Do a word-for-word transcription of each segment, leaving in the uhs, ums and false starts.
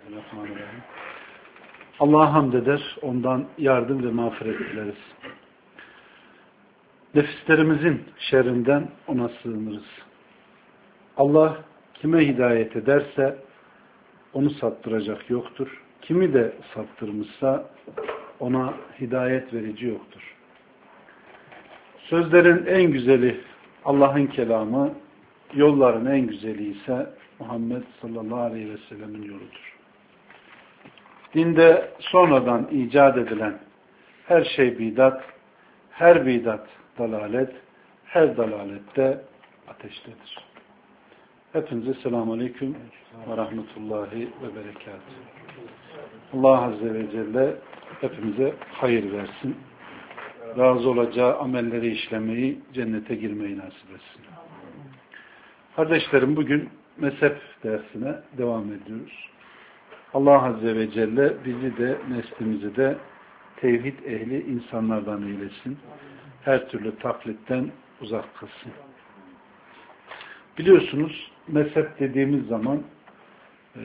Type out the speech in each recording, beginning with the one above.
Bismillahirrahmanirrahim. Allah'a hamd eder, ondan yardım ve mağfiret dileriz. Nefislerimizin şerrinden ona sığınırız. Allah kime hidayet ederse onu saptıracak yoktur. Kimi de saptırmışsa ona hidayet verici yoktur. Sözlerin en güzeli Allah'ın kelamı, yolların en güzeli ise Muhammed sallallahu aleyhi ve sellemin yoludur. Dinde sonradan icat edilen her şey bidat, her bidat dalalet, her dalalette ateştedir. Hepinize selamun aleyküm ve rahmetullahi ve berekatuhu. Allah Azze ve Celle hepimize hayır versin. Razı olacağı amelleri işlemeyi, cennete girmeyi nasip etsin. Kardeşlerim, bugün mezhep dersine devam ediyoruz. Allah Azze ve Celle bizi de neslimizi de tevhid ehli insanlardan eylesin. Her türlü taklitten uzak kılsın. Biliyorsunuz mezhep dediğimiz zaman e,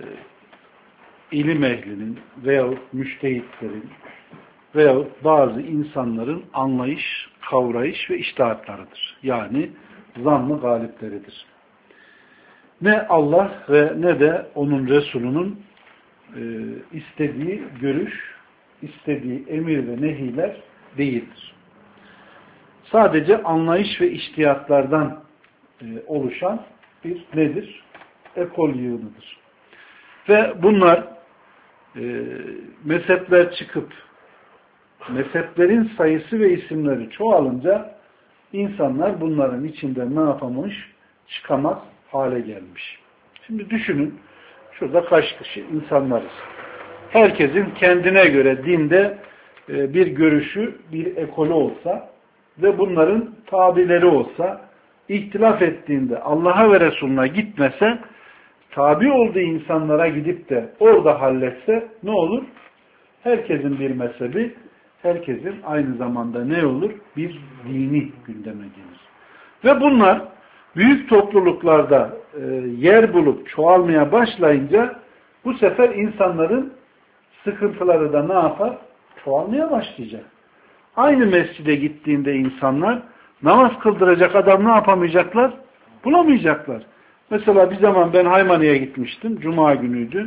ilim ehlinin veyahut müştehitlerin veyahut bazı insanların anlayış, kavrayış ve içtihatlarıdır. Yani zannı galipleridir. Ne Allah ve ne de onun Resulünün e, istediği görüş, istediği emir ve nehiler değildir. Sadece anlayış ve içtihatlardan e, oluşan bir nedir? Ekol yığınıdır. Ve bunlar e, mezhepler çıkıp mezheplerin sayısı ve isimleri çoğalınca insanlar bunların içinde ne yapamış? Çıkamaz hale gelmiş. Şimdi düşünün, şurada kaç kişi insanlarız. Herkesin kendine göre dinde bir görüşü, bir ekolü olsa ve bunların tabileri olsa, ihtilaf ettiğinde Allah'a ve Resulüne gitmese, tabi olduğu insanlara gidip de orada halletse ne olur? Herkesin bir mezhebi, herkesin aynı zamanda ne olur? Bir dini gündeme gelir. Ve bunlar büyük topluluklarda e, yer bulup çoğalmaya başlayınca bu sefer insanların sıkıntıları da ne yapar? Çoğalmaya başlayacak. Aynı mescide gittiğinde insanlar namaz kıldıracak adam ne yapamayacaklar? Bulamayacaklar. Mesela bir zaman ben Haymani'ye gitmiştim. Cuma günüydü.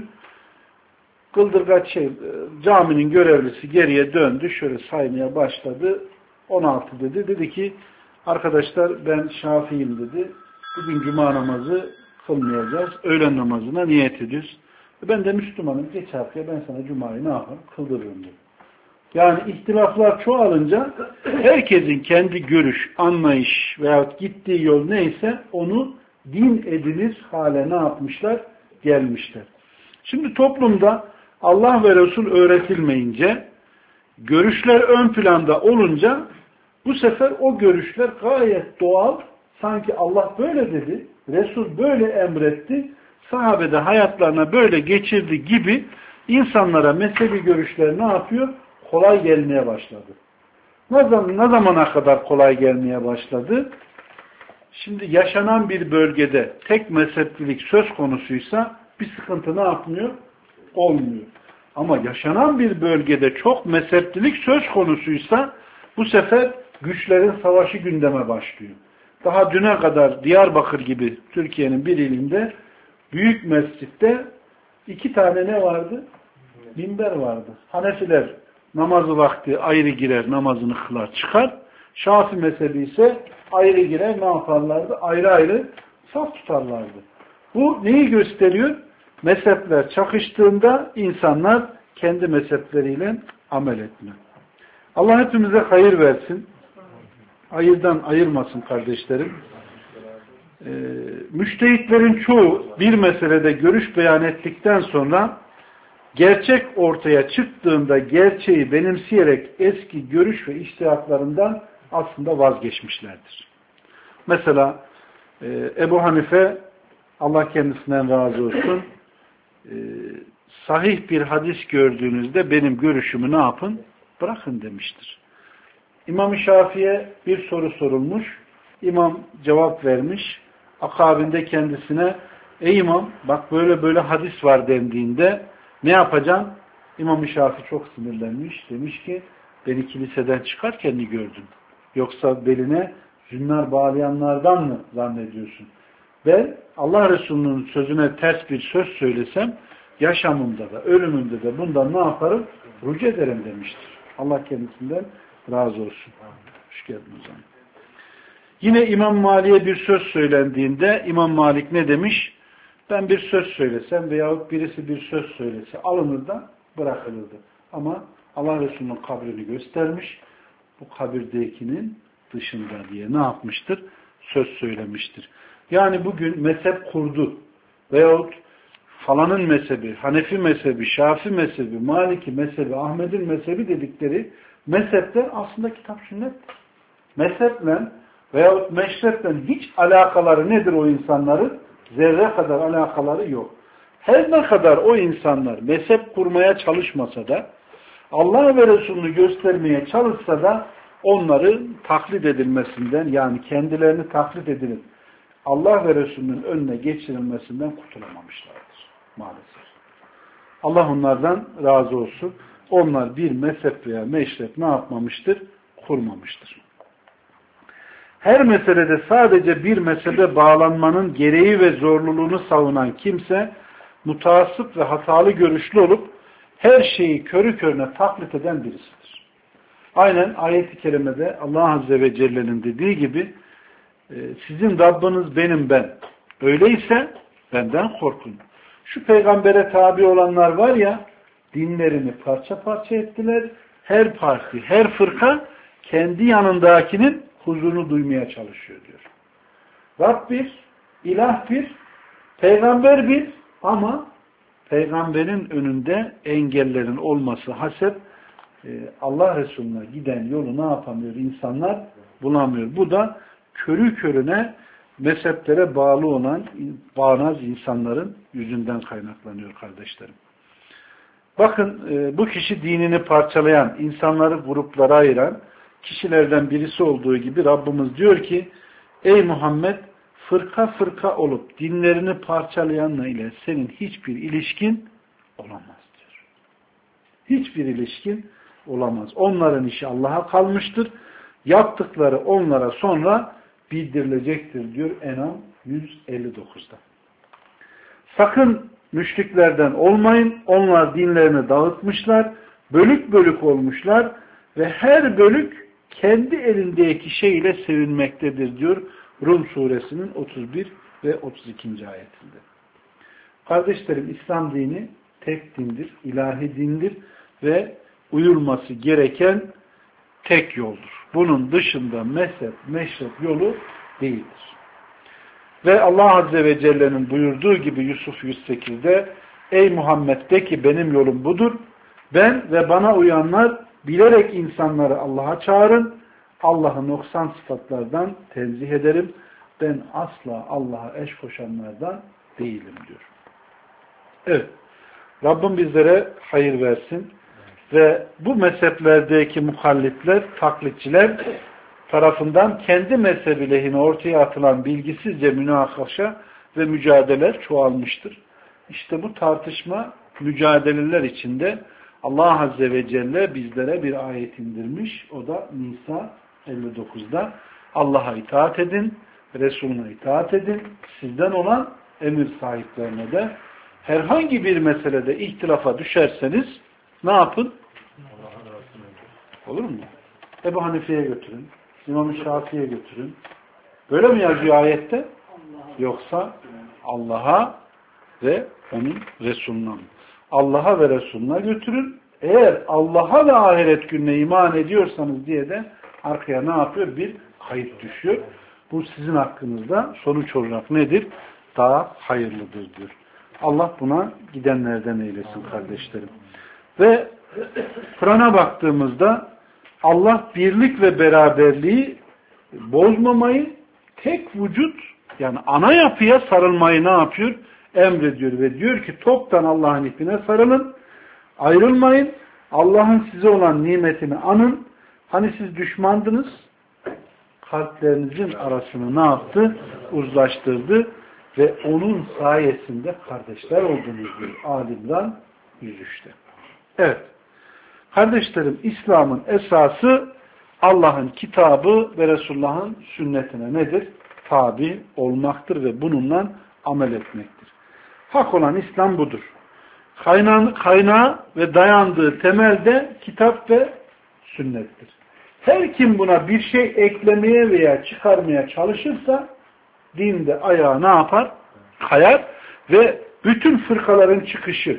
Kıldırgaç şey, caminin görevlisi geriye döndü. Şöyle saymaya başladı. on altı dedi. Dedi ki arkadaşlar ben Şafii'yim dedi. Bugün cuma namazı kılmayacağız. Öğlen namazına niyet ediyoruz. Ben de Müslümanım. Geç arkaya ben sana cumayı ne yaparım? Kıldırırım dedi. Yani ihtilaflar çoğalınca herkesin kendi görüş, anlayış veyahut gittiği yol neyse onu din edilir hale ne yapmışlar? Gelmişler. Şimdi toplumda Allah ve Resul öğretilmeyince, görüşler ön planda olunca bu sefer o görüşler gayet doğal, sanki Allah böyle dedi, Resul böyle emretti, sahabe de hayatlarına böyle geçirdi gibi insanlara mezhebi görüşler ne yapıyor? Kolay gelmeye başladı. Ne zaman, ne zamana kadar kolay gelmeye başladı? Şimdi yaşanan bir bölgede tek mezheplilik söz konusuysa bir sıkıntı ne yapmıyor? Olmuyor. Ama yaşanan bir bölgede çok mezheplilik söz konusuysa bu sefer güçlerin savaşı gündeme başlıyor. Daha düne kadar Diyarbakır gibi Türkiye'nin bir ilinde büyük mescitte iki tane ne vardı? Minber vardı. Hanefiler namazı vakti ayrı girer, namazını kılar, çıkar. Şafii mezhebi ise ayrı girer, ne yaparlardı? Ayrı ayrı saf tutarlardı. Bu neyi gösteriyor? Mezhepler çakıştığında insanlar kendi mezhepleriyle amel etme. Allah hepimize hayır versin. Hayırdan ayırmasın kardeşlerim. Ee, müştehitlerin çoğu bir meselede görüş beyan ettikten sonra gerçek ortaya çıktığında gerçeği benimseyerek eski görüş ve içtihatlarından aslında vazgeçmişlerdir. Mesela e, Ebu Hanife, Allah kendisinden razı olsun, e, sahih bir hadis gördüğünüzde benim görüşümü ne yapın? Bırakın demiştir. İmam-ı Şafii'ye bir soru sorulmuş. İmam cevap vermiş. Akabinde kendisine ey imam bak böyle böyle hadis var dendiğinde ne yapacaksın? İmam-ı Şafii çok sinirlenmiş. Demiş ki beni kiliseden çıkarken mi gördün? Yoksa beline zünnar bağlayanlardan mı zannediyorsun? Ben Allah Resulü'nün sözüne ters bir söz söylesem yaşamımda da ölümümde de bundan ne yaparım? Rücu ederim demiştir. Allah kendisinden razı olsun. Hoş geldiniz. Yine İmam Malik'e bir söz söylendiğinde İmam Malik ne demiş? Ben bir söz söylesem veyahut birisi bir söz söylese alınır da bırakılırdı. Ama Allah Resulü'nün kabrini göstermiş. Bu kabirdekinin dışında diye ne yapmıştır? Söz söylemiştir. Yani bugün mezhep kurdu veyahut falanın mezhebi, Hanefi mezhebi, Şafii mezhebi, Maliki mezhebi, Ahmet'in mezhebi dedikleri mezhepler aslında kitap sünnettir. Mezheple veyahut meşreple hiç alakaları nedir o insanların? Zerre kadar alakaları yok. Her ne kadar o insanlar mezhep kurmaya çalışmasa da Allah ve Resulünü göstermeye çalışsa da onların taklit edilmesinden yani kendilerini taklit edilip Allah ve Resulünün önüne geçirilmesinden kurtulamamışlardır maalesef. Allah onlardan razı olsun. Onlar bir mezhep veya meşrep ne yapmamıştır? Kurmamıştır. Her meselede sadece bir mezhebe bağlanmanın gereği ve zorluluğunu savunan kimse mutasip ve hatalı görüşlü olup her şeyi körü körüne taklit eden birisidir. Aynen ayet-i kerimede Allah Azze ve Celle'nin dediği gibi sizin Rabbiniz benim ben. Öyleyse benden korkun. Şu peygambere tabi olanlar var ya dinlerini parça parça ettiler. Her parti, her fırka kendi yanındakinin huzurunu duymaya çalışıyor diyor. Rab bir, ilah bir, peygamber bir ama peygamberin önünde engellerin olması hasep Allah Resulü'ne giden yolu ne yapamıyor? İnsanlar bulamıyor. Bu da körü körüne mezheplere bağlı olan bağnaz insanların yüzünden kaynaklanıyor kardeşlerim. Bakın bu kişi dinini parçalayan, insanları gruplara ayıran kişilerden birisi olduğu gibi Rabbimiz diyor ki ey Muhammed fırka fırka olup dinlerini parçalayanla ile senin hiçbir ilişkin olamaz diyor. Hiçbir ilişkin olamaz. Onların işi Allah'a kalmıştır. Yaptıkları onlara sonra bildirilecektir diyor En'am yüz elli dokuzda. Sakın müşriklerden olmayın. Onlar dinlerini dağıtmışlar. Bölük bölük olmuşlar ve her bölük kendi elindeki şey ile sevinmektedir diyor Rum suresinin otuz bir ve otuz ikinci ayetinde. Kardeşlerim İslam dini tek dindir, ilahi dindir ve uyulması gereken tek yoldur. Bunun dışında mezhep, meşrep yolu değildir. Ve Allah Azze ve Celle'nin buyurduğu gibi Yusuf yüz sekizde ey Muhammed de ki benim yolum budur. Ben ve bana uyanlar bilerek insanları Allah'a çağırın. Allah'ı noksan sıfatlardan tenzih ederim. Ben asla Allah'a eş koşanlardan değilim diyor. Evet. Rabbim bizlere hayır versin. Ve bu mezheplerdeki mukallitler, taklitçiler tarafından kendi mezhebi lehine ortaya atılan bilgisizce münakaşa ve mücadeleler çoğalmıştır. İşte bu tartışma, mücadeleler içinde Allah Azze ve Celle bizlere bir ayet indirmiş. O da Nisa elli dokuzda Allah'a itaat edin, Resulüne itaat edin, sizden olan emir sahiplerine de herhangi bir meselede ihtilafa düşerseniz ne yapın? Olur mu? Ebu Hanife'ye götürün, İmam-ı Şafii'ye götürün. Böyle mi yazıyor ayette? Yoksa Allah'a ve onun Resulüne mi? Allah'a ve Resulüne götürün. Eğer Allah'a ve ahiret gününe iman ediyorsanız diye de arkaya ne yapıyor? Bir kayıt düşüyor. Bu sizin hakkınızda sonuç olarak nedir? Daha hayırlıdır diyor. Allah buna gidenlerden eylesin kardeşlerim. Ve Kur'an'a baktığımızda Allah birlik ve beraberliği bozmamayı, tek vücut yani ana yapıya sarılmayı ne yapıyor? Emrediyor ve diyor ki toptan Allah'ın ipine sarılın, ayrılmayın, Allah'ın size olan nimetini anın. Hani siz düşmandınız, kalplerinizin arasını ne yaptı? Uzlaştırdı. ve onun sayesinde kardeşler oldunuz diyor Ali İmran yüz üçte. Evet. Kardeşlerim, İslam'ın esası Allah'ın kitabı ve Resulullah'ın sünnetine nedir? Tabi olmaktır ve bununla amel etmektir. Hak olan İslam budur. Kaynağı, kaynağı ve dayandığı temelde kitap ve sünnettir. Her kim buna bir şey eklemeye veya çıkarmaya çalışırsa dinde ayağı ne yapar? Kayar ve bütün fırkaların çıkışı,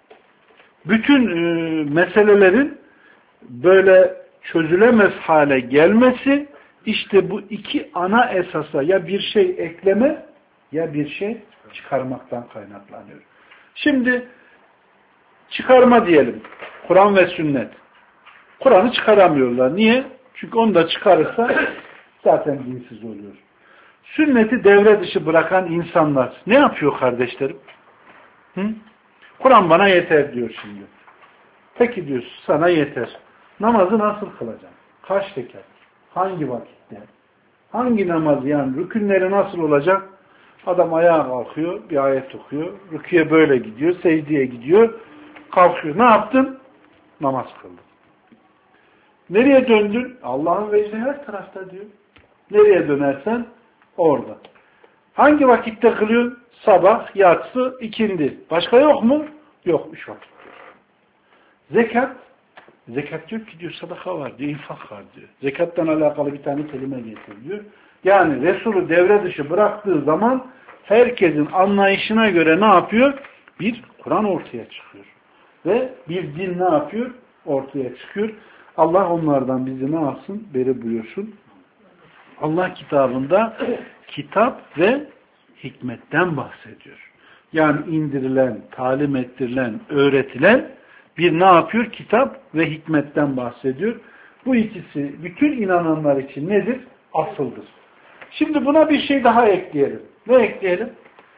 bütün e, meselelerin böyle çözülemez hale gelmesi işte bu iki ana esasa ya bir şey ekleme ya bir şey çıkarmaktan kaynaklanıyor. Şimdi çıkarma diyelim. Kur'an ve sünnet. Kur'an'ı çıkaramıyorlar. Niye? Çünkü onu da çıkarırsa zaten dinsiz oluyor. Sünneti devre dışı bırakan insanlar ne yapıyor kardeşlerim? Hı? Kur'an bana yeter diyor şimdi. Peki diyor, sana yeter. Namazı nasıl kılacaksın? Kaç rekat? Hangi vakitte? Hangi namaz yani? Rükünleri nasıl olacak? Adam ayağa kalkıyor, bir ayet okuyor. Rüküye böyle gidiyor, secdeye gidiyor. Kalkıyor. Ne yaptın? Namaz kıldın. Nereye döndün? Allah'ın vecdi her tarafta diyor. Nereye dönersen orada. Hangi vakitte kılıyorsun? Sabah, yatsı, ikindi. Başka yok mu? Yok. Üç vakit diyor. Zekat. Zekat diyor ki diyor sadaka var diyor, infak var diyor. Zekattan alakalı bir tane kelime getir diyor. Yani Resulü devre dışı bıraktığı zaman herkesin anlayışına göre ne yapıyor? Bir Kur'an ortaya çıkıyor. Ve bir din ne yapıyor? Ortaya çıkıyor. Allah onlardan bizi ne yapsın? Beri buyursun. Allah kitabında kitap ve hikmetten bahsediyor. Yani indirilen, talim ettirilen, öğretilen bir ne yapıyor? Kitap ve hikmetten bahsediyor. Bu ikisi bütün inananlar için nedir? Asıldır. Şimdi buna bir şey daha ekleyelim. Ne ekleyelim?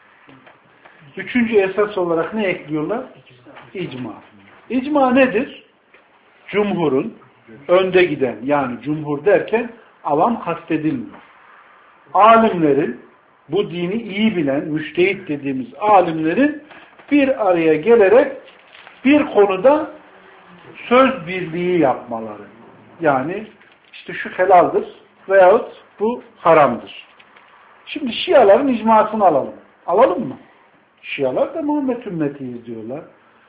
Üçüncü esas olarak ne ekliyorlar? İcma. İcma nedir? Cumhurun önde giden, yani cumhur derken avam kastedilmiyor. Alimlerin, bu dini iyi bilen, müştehit dediğimiz alimlerin bir araya gelerek bir konuda söz birliği yapmaları. Yani işte şu helaldir veyahut bu haramdır. Şimdi Şiaların icmasını alalım. Alalım mı? Şialar da Muhammed ümmetiyiz diyorlar.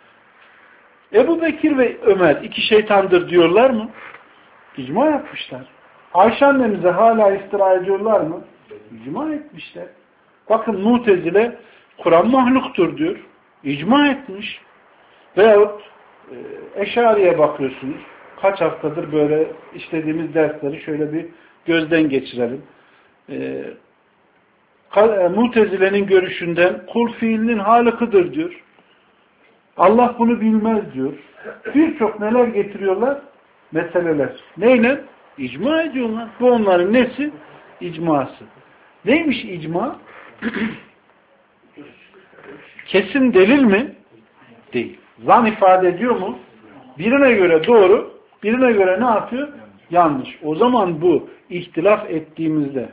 Ebu Bekir ve Ömer iki şeytandır diyorlar mı? İcma yapmışlar. Ayşe annemize hala iftira ediyorlar mı? İcma etmişler. Bakın Mu'tezile Kur'an mahluktur diyor. İcma etmiş. Veyahut e, Eşari'ye bakıyorsunuz. Kaç haftadır böyle işlediğimiz dersleri şöyle bir gözden geçirelim. E, Mu'tezile'nin görüşünden kul fiilinin halıkıdır diyor. Allah bunu bilmez diyor. Birçok neler getiriyorlar? Meseleler. Neyle? İcma ediyorlar. Bu onların nesi? İcması. Neymiş icma? Kesin delil mi? Değil. Zan ifade ediyor mu? Birine göre doğru, birine göre ne yapıyor? Yanlış. O zaman bu ihtilaf ettiğimizde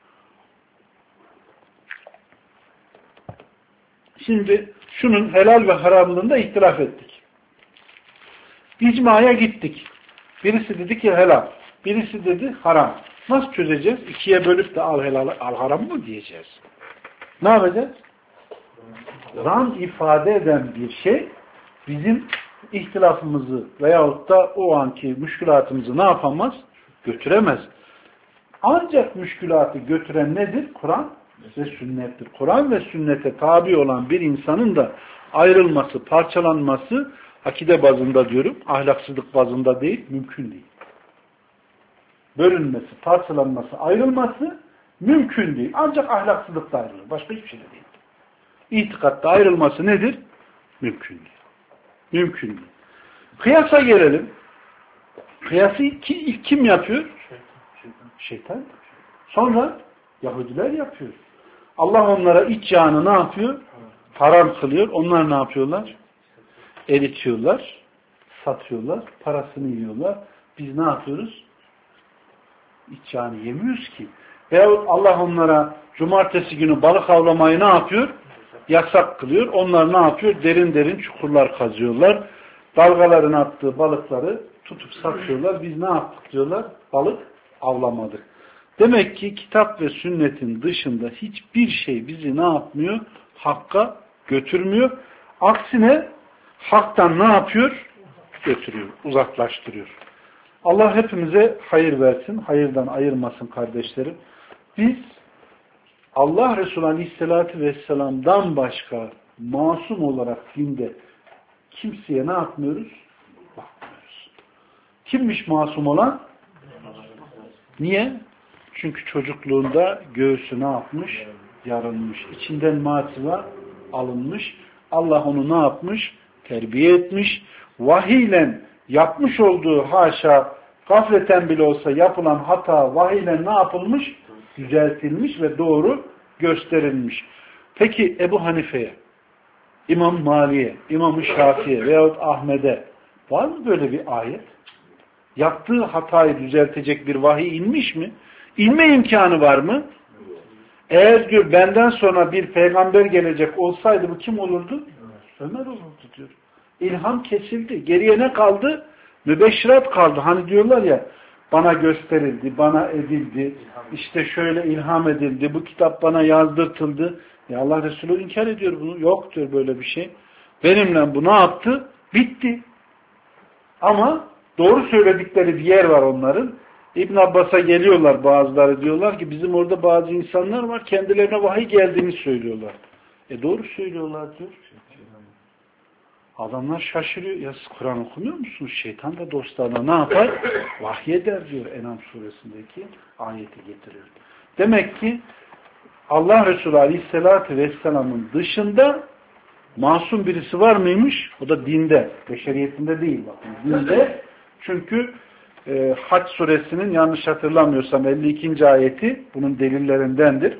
şimdi şunun helal ve haramlığında ihtilaf ettik. İcmaya gittik. Birisi dedi ki helal. Birisi dedi haram. Nasıl çözeceğiz? İkiye bölüp de al helal, al haram mı diyeceğiz? Ne yapacağız? Zan ifade eden bir şey bizim ihtilafımızı veyahut da o anki müşkülatımızı ne yapamaz? Götüremez. Ancak müşkülatı götüren nedir? Kur'an ve sünnettir. Kur'an ve sünnete tabi olan bir insanın da ayrılması, parçalanması akide bazında diyorum, ahlaksızlık bazında değil, mümkün değil. Bölünmesi, parçalanması, ayrılması mümkün değil. Ancak ahlaksızlıkta ayrılır. Başka hiçbir şey de değil. İtikatta ayrılması nedir? Mümkün değil. Mümkün değil. Kıyasa gelelim. Kıyası ilk, ilk kim yapıyor? Şeytan. Şeytan. Sonra Yahudiler yapıyor. Allah onlara iç yağını ne yapıyor? Haram kılıyor. Onlar ne yapıyorlar? Eritiyorlar. Satıyorlar. Parasını yiyorlar. Biz ne yapıyoruz? İç yağını yemiyoruz ki. Veyahut Allah onlara cumartesi günü balık avlamayı ne yapıyor? Yasak kılıyor. Onlar ne yapıyor? Derin derin çukurlar kazıyorlar. Dalgaların attığı balıkları tutup satıyorlar. Biz ne yaptık diyorlar? Balık avlamadık. Demek ki kitap ve sünnetin dışında hiçbir şey bizi ne yapmıyor? Hakka götürmüyor. Aksine haktan ne yapıyor? Götürüyor, uzaklaştırıyor. Allah hepimize hayır versin, hayırdan ayırmasın kardeşlerim. Biz Allah Resulü Aleyhisselatü Vesselam'dan başka masum olarak dinde kimseye ne yapmıyoruz? Bakmıyoruz. Kimmiş masum olan? Niye? Çünkü çocukluğunda göğsü ne yapmış? Yarılmış. İçinden matıva alınmış. Allah onu ne yapmış? Terbiye etmiş. Vahiyle yapmış olduğu haşa gafleten bile olsa yapılan hata vahiyle ne yapılmış? Düzeltilmiş ve doğru gösterilmiş. Peki Ebu Hanife'ye, İmam Mali'ye, İmam-ı Şafi'ye veyahut Ahmet'e var mı böyle bir ayet? Yaptığı hatayı düzeltecek bir vahiy inmiş mi? İnme imkanı var mı? Eğer diyor benden sonra bir peygamber gelecek olsaydı bu kim olurdu? Ömer olurdu diyor. İlham kesildi. Geriye ne kaldı? Mübeşşirat kaldı. Hani diyorlar ya bana gösterildi, bana edildi, işte şöyle ilham edildi, bu kitap bana yazdırtıldı. Ya Allah Resulü inkar ediyor bunu. Yok diyor böyle bir şey. Benimle bu ne yaptı? Bitti. Ama doğru söyledikleri bir yer var onların. İbn Abbas'a geliyorlar bazıları, diyorlar ki bizim orada bazı insanlar var kendilerine vahiy geldiğini söylüyorlar. E doğru söylüyorlar diyor. Adamlar şaşırıyor. Ya siz Kur'an okumuyor musunuz? Şeytan da dostlarına ne yapar? Vahyeder diyor Enam suresindeki ayeti getiriyor. Demek ki Allah Resulü Aleyhisselatü Vesselam'ın dışında masum birisi var mıymış? O da dinde. Beşeriyetinde değil bakın. Dinde. Çünkü e, Hac suresinin yanlış hatırlamıyorsam elli ikinci ayeti bunun delillerindendir.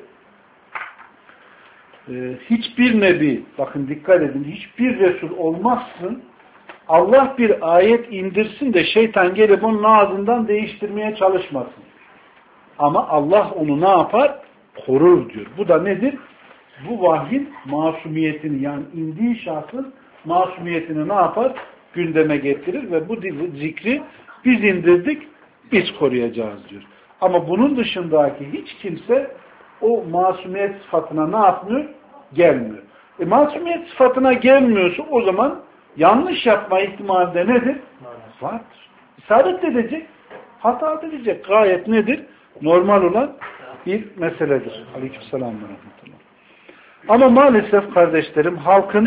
E, hiçbir nebi, bakın dikkat edin, hiçbir Resul olmazsın, Allah bir ayet indirsin de şeytan gelip onun ağzından değiştirmeye çalışmasın. Ama Allah onu ne yapar? Korur diyor. Bu da nedir? Bu vahyin masumiyetini, yani indiği şahsın masumiyetini ne yapar? Gündeme getirir ve bu zikri biz indirdik, biz koruyacağız diyor. Ama bunun dışındaki hiç kimse o masumiyet sıfatına ne yapmıyor? Gelmiyor. E masumiyet sıfatına gelmiyorsa o zaman yanlış yapma ihtimali de nedir? Vardır. İsabet edecek, hata edecek. Gayet nedir? Normal olan bir meseledir. Aleykümselam ve rahmetullah. Ama maalesef kardeşlerim halkın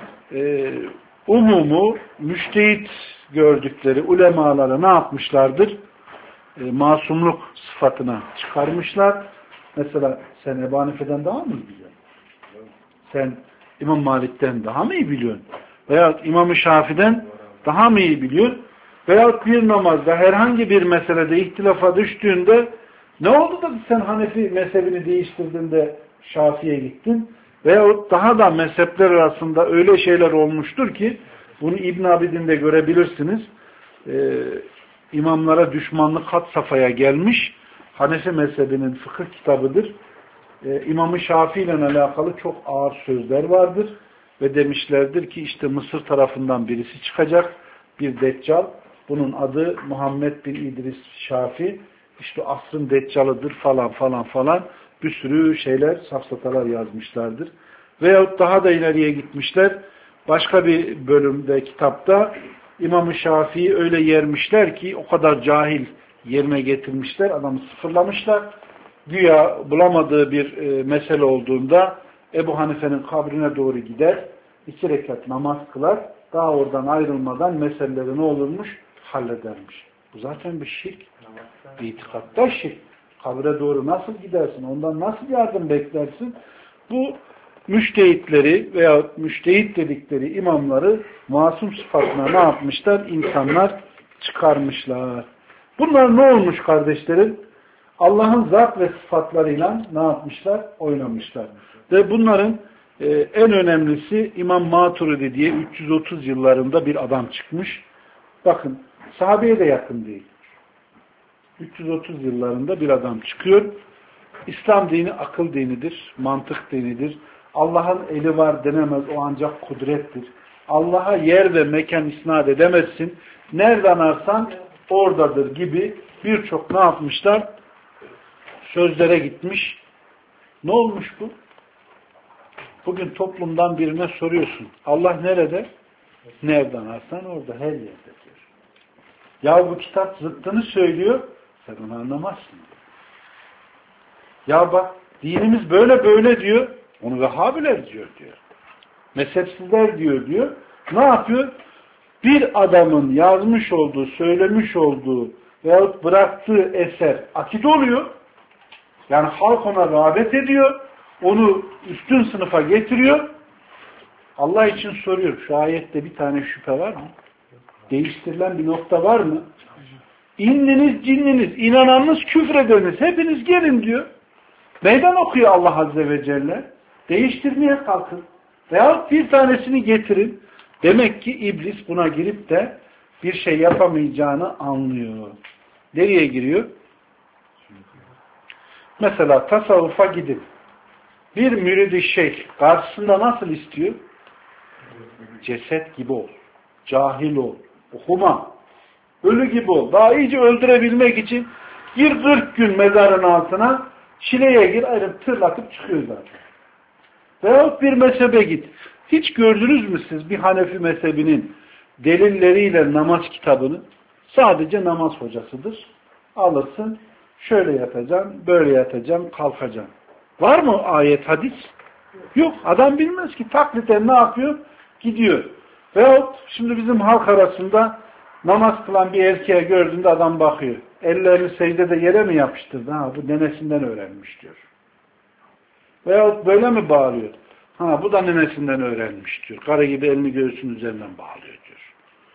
e, umumu müştehit gördükleri ulemaları ne yapmışlardır? E, masumluk sıfatına çıkarmışlar. Mesela sen Ebu Hanife'den daha mı iyi biliyorsun? Sen İmam Malik'ten daha mı iyi biliyorsun? Veya İmam-ı Şafi'den daha mı iyi biliyorsun? Veya bir namazda herhangi bir meselede ihtilafa düştüğünde ne oldu da sen Hanefi mezhebini değiştirdin de Şafi'ye gittin? Veyahut daha da mezhepler arasında öyle şeyler olmuştur ki bunu İbn Abidin'de görebilirsiniz. Ee, imamlara düşmanlık had safhaya gelmiş. Hanefi mezhebinin fıkıh kitabıdır. Ee, İmam-ı Şafii ile alakalı çok ağır sözler vardır. Ve demişlerdir ki işte Mısır tarafından birisi çıkacak. Bir deccal. Bunun adı Muhammed bin İdris Şafii. İşte asrın deccalıdır falan falan falan. Bir sürü şeyler, safsatalar yazmışlardır. Veyahut daha da ileriye gitmişler. Başka bir bölümde, kitapta İmam-ı Şafii'yi öyle yermişler ki o kadar cahil yerine getirmişler. Adamı sıfırlamışlar. Güya bulamadığı bir e, mesele olduğunda Ebu Hanife'nin kabrine doğru gider. İki rekat namaz kılar. Daha oradan ayrılmadan meseleleri ne olurmuş? Halledermiş. Bu zaten bir şirk. Bir itikatta şirk. Kabre doğru nasıl gidersin? Ondan nasıl yardım beklersin? Bu müştehitleri veya müştehit dedikleri imamları masum sıfatına ne yapmışlar? İnsanlar çıkarmışlar. Bunlar ne olmuş kardeşlerim? Allah'ın zat ve sıfatlarıyla ne yapmışlar? Oynamışlar. Ve bunların e, en önemlisi İmam Maturidi diye üç yüz otuz yıllarında bir adam çıkmış. Bakın sahabeye de yakın değil. üç yüz otuz yıllarında bir adam çıkıyor. İslam dini akıl dinidir, mantık dinidir. Allah'ın eli var denemez, o ancak kudrettir. Allah'a yer ve mekan isnat edemezsin. Nereden ararsan oradadır gibi birçok ne yapmışlar? Sözlere gitmiş. Ne olmuş bu? Bugün toplumdan birine soruyorsun. Allah nerede? Nereden ararsan orada, her yerde diyor. Ya bu kitap zıttını söylüyor, sen onu anlamazsın. Ya bak dinimiz böyle böyle diyor, onu Vehhabiler diyor diyor. Mezhepsizler diyor diyor. Ne yapıyor? Bir adamın yazmış olduğu, söylemiş olduğu veyahut bıraktığı eser akide oluyor. Yani halk ona rağbet ediyor. Onu üstün sınıfa getiriyor. Allah için soruyor. Şu ayette bir tane şüphe var mı? Değiştirilen bir nokta var mı? İnniniz, cinniniz, inananınız, küfredeniz hepiniz gelin diyor. Meydan okuyor Allah Azze ve Celle. Değiştirmeye kalkın. Veyahut bir tanesini getirin. Demek ki iblis buna girip de bir şey yapamayacağını anlıyor. Nereye giriyor? Mesela tasavvufa gidin. Bir müridi şeyh karşısında nasıl istiyor? Ceset gibi ol. Cahil ol. Okuma. Ölü gibi ol. Daha iyice öldürebilmek için gir kırk gün mezarın altına, çileye gir, ayrı tırlatıp çıkıyor zaten. Veyahut bir mezhebe git. Hiç gördünüz mü siz bir Hanefi mezhebinin delilleriyle namaz kitabını? Sadece namaz hocasıdır. Alırsın, şöyle yatacaksın, böyle yatacaksın, kalkacaksın. Var mı ayet, hadis? Yok. Adam bilmez ki. Takliten ne yapıyor? Gidiyor. Veyahut şimdi bizim halk arasında namaz kılan bir erkeğe gördüğünde adam bakıyor. Ellerini secdede yere mi yapıştırdı? Ha, bu nenesinden öğrenmiş diyor. Veyahut böyle mi bağlıyor? Ha, bu da nenesinden öğrenmiş diyor. Karı gibi elini göğsünün üzerinden bağlıyor diyor.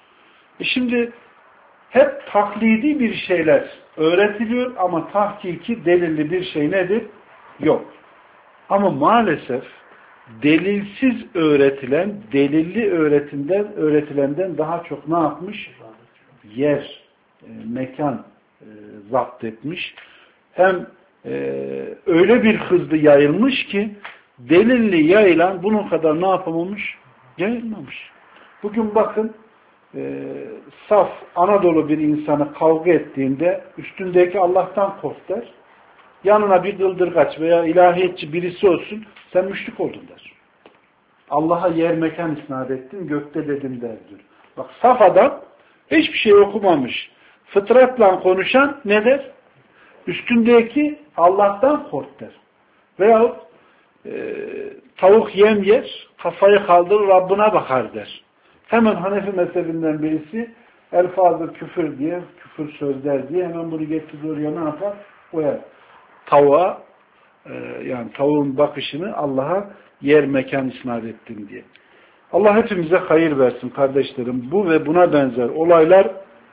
E şimdi hep taklidi bir şeyler öğretiliyor ama tahkiki, delilli bir şey nedir? Yok. Ama maalesef delilsiz öğretilen, delilli öğretimden, öğretilenden daha çok ne yapmış? Yer, e, mekan e, zapt etmiş. Hem e, öyle bir hızlı yayılmış ki delilli yayılan bunun kadar ne yapamamış? Yayılmamış. Bugün bakın e, saf Anadolu bir insanı kavga ettiğinde üstündeki Allah'tan kork der. Yanına bir dıldırgaç veya ilahiyetçi birisi olsun, sen müşrik oldun der. Allah'a yer mekan isnat ettin, gökte dedim derdir. Bak saf adam hiçbir şey okumamış. Fıtratla konuşan ne der? Üstündeki Allah'tan kork der. Veyahut e, tavuk yem yer, kafayı kaldırır Rabbine bakar der. Hemen Hanefi mezhebinden birisi elfazı küfür diye, küfür sözler diye hemen bunu getirir oraya ne yapar? Koyar. Tavuğa e, yani tavuğun bakışını Allah'a yer mekan isnat ettim diye. Allah hepimize hayır versin kardeşlerim. Bu ve buna benzer olaylar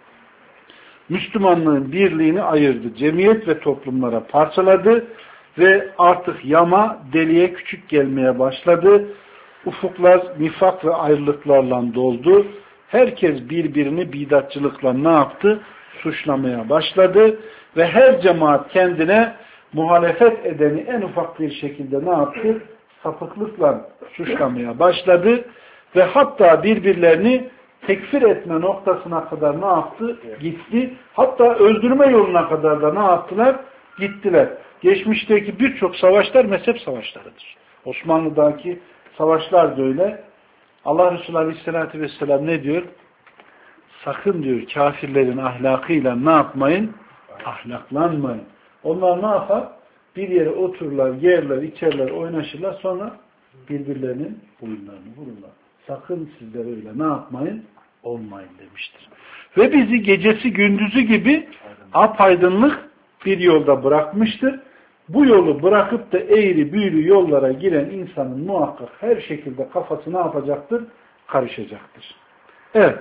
Müslümanlığın birliğini ayırdı. Cemiyet ve toplumlara parçaladı ve artık yama deliğe küçük gelmeye başladı. Ufuklar nifak ve ayrılıklarla doldu. Herkes birbirini bidatçılıkla ne yaptı? Suçlamaya başladı ve her cemaat kendine muhalefet edeni en ufak bir şekilde ne yaptı? Sapıklıkla suçlamaya başladı ve hatta birbirlerini tekfir etme noktasına kadar ne yaptı? Gitti. Hatta öldürme yoluna kadar da ne yaptılar? Gittiler. Geçmişteki birçok savaşlar mezhep savaşlarıdır. Osmanlı'daki savaşlar da öyle. Allah Resulü Aleyhisselatü Vesselam ne diyor? Sakın diyor kafirlerin ahlakıyla ne yapmayın? Ahlaklanmayın. Onlar ne yapar? Bir yere otururlar, yerler, içerler, oynaşırlar, sonra birbirlerinin boyunlarını vururlar. Sakın sizler öyle ne yapmayın? Olmayın demiştir. Ve bizi gecesi gündüzü gibi apaydınlık bir yolda bırakmıştır. Bu yolu bırakıp da eğri büğrü yollara giren insanın muhakkak her şekilde kafası ne yapacaktır? Karışacaktır. Evet.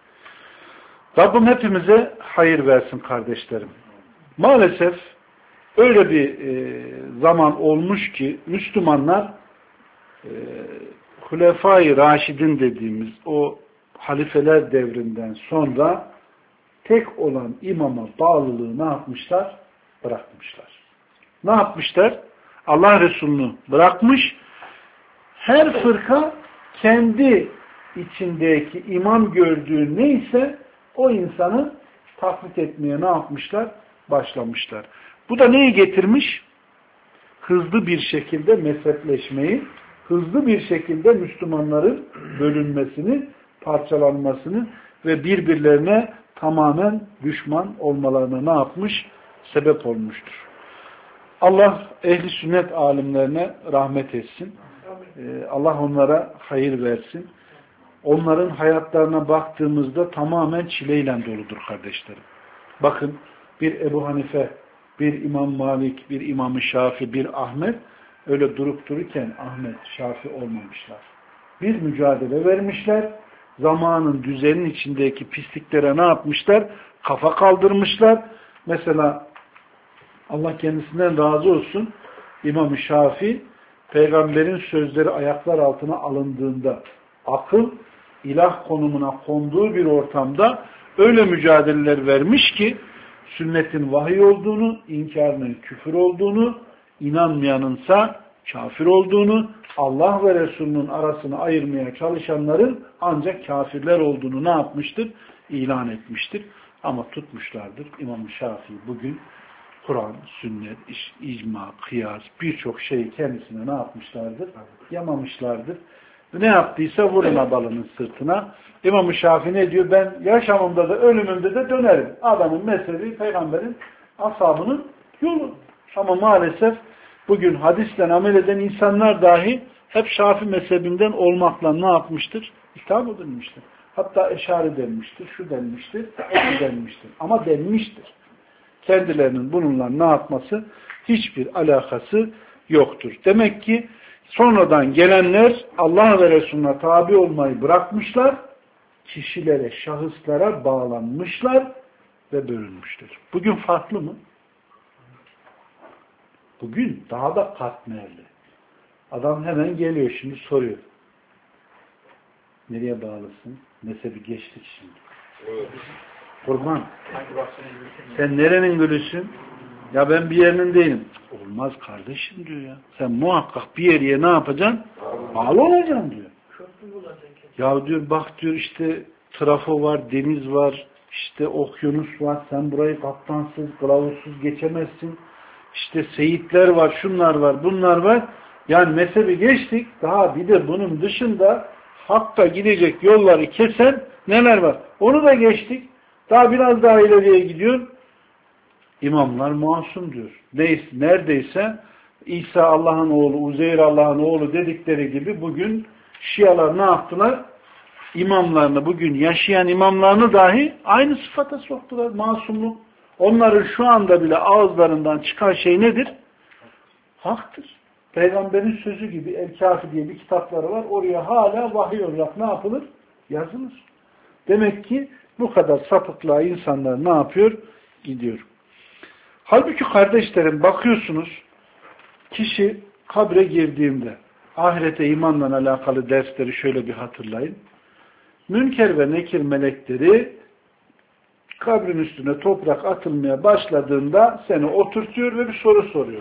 Rabbim hepimize hayır versin kardeşlerim. Maalesef öyle bir e, zaman olmuş ki Müslümanlar e, Hulefai Raşidin dediğimiz o halifeler devrinden sonra tek olan imama bağlılığı ne yapmışlar? Bırakmışlar. ne yapmışlar? Allah Resulü'nü bırakmış. Her fırka kendi içindeki imam gördüğü neyse o insanı taklit etmeye ne yapmışlar? Başlamışlar. Bu da neyi getirmiş? Hızlı bir şekilde mezhepleşmeyi, hızlı bir şekilde Müslümanların bölünmesini, parçalanmasını ve birbirlerine tamamen düşman olmalarına ne yapmış? Sebep olmuştur. Allah ehli sünnet alimlerine rahmet etsin. Allah onlara hayır versin. Onların hayatlarına baktığımızda tamamen çileyle doludur kardeşlerim. Bakın bir Ebu Hanife, bir İmam Malik, bir İmam-ı Şafi, bir Ahmet öyle durup dururken Ahmet, Şafi olmamışlar. Bir mücadele vermişler. Zamanın düzenin içindeki pisliklere ne yapmışlar? Kafa kaldırmışlar. Mesela Allah kendisinden razı olsun İmam-ı Şafi peygamberin sözleri ayaklar altına alındığında akıl ilah konumuna konduğu bir ortamda öyle mücadeleler vermiş ki sünnetin vahiy olduğunu, inkarının küfür olduğunu, inanmayanınsa kafir olduğunu, Allah ve Resulünün arasını ayırmaya çalışanların ancak kafirler olduğunu ne yapmıştır? İlan etmiştir. Ama tutmuşlardır. İmam-ı Şafii bugün Kur'an, sünnet, icma, kıyas birçok şeyi kendisine ne yapmışlardır? Yamamışlardır. Ne yaptıysa vurun abalının sırtına. İmam-ı Şafii ne diyor? Ben yaşamımda da ölümümde de dönerim. Adamın mezhebi peygamberin ashabının yolu. Ama maalesef bugün hadisle amel eden insanlar dahi hep Şafii mezhebinden olmakla ne yapmıştır? İtham edilmiştir. Hatta eşari denmiştir, şu denmiştir, şu denmiştir. Ama denmiştir. Kendilerinin bununla ne yapması? Hiçbir alakası yoktur. Demek ki sonradan gelenler Allah ve Resulüne tabi olmayı bırakmışlar, kişilere, şahıslara bağlanmışlar ve bölünmüştür. Bugün farklı mı? Bugün daha da katmerli. Adam hemen geliyor şimdi soruyor. Nereye bağlısın? Mezhebi geçtik şimdi. Kurban. Sen nerenin gülüsün? Ya ben bir yerinin değilim. Olmaz kardeşim diyor ya. Sen muhakkak bir yere ne yapacaksın? Bağlı olacaksın diyor. Ya diyor bak diyor işte trafo var, deniz var, işte okyanus var. Sen burayı kaptansız, kılavuzsuz geçemezsin. İşte seyitler var, şunlar var, bunlar var. Yani mezhebi geçtik. Daha bir de bunun dışında hakka gidecek yolları kesen neler var? Onu da geçtik. Daha biraz daha ileriye gidiyor. İmamlar masum diyor. Neyse, neredeyse İsa Allah'ın oğlu, Uzeyr Allah'ın oğlu dedikleri gibi bugün Şialar ne yaptılar? İmamlarını, bugün yaşayan imamlarını dahi aynı sıfata soktular. Masumluk. Onların şu anda bile ağızlarından çıkan şey nedir? Haktır. Peygamberin sözü gibi El-Kafi diye bir kitapları var. Oraya hala vahiy olarak ne yapılır? Yazılır. Demek ki bu kadar sapıklığa insanlar ne yapıyor? Gidiyor. Halbuki kardeşlerim bakıyorsunuz kişi kabre girdiğinde ahirete imanla alakalı dersleri şöyle bir hatırlayın. Münker ve nekir melekleri kabrin üstüne toprak atılmaya başladığında seni oturtuyor ve bir soru soruyor.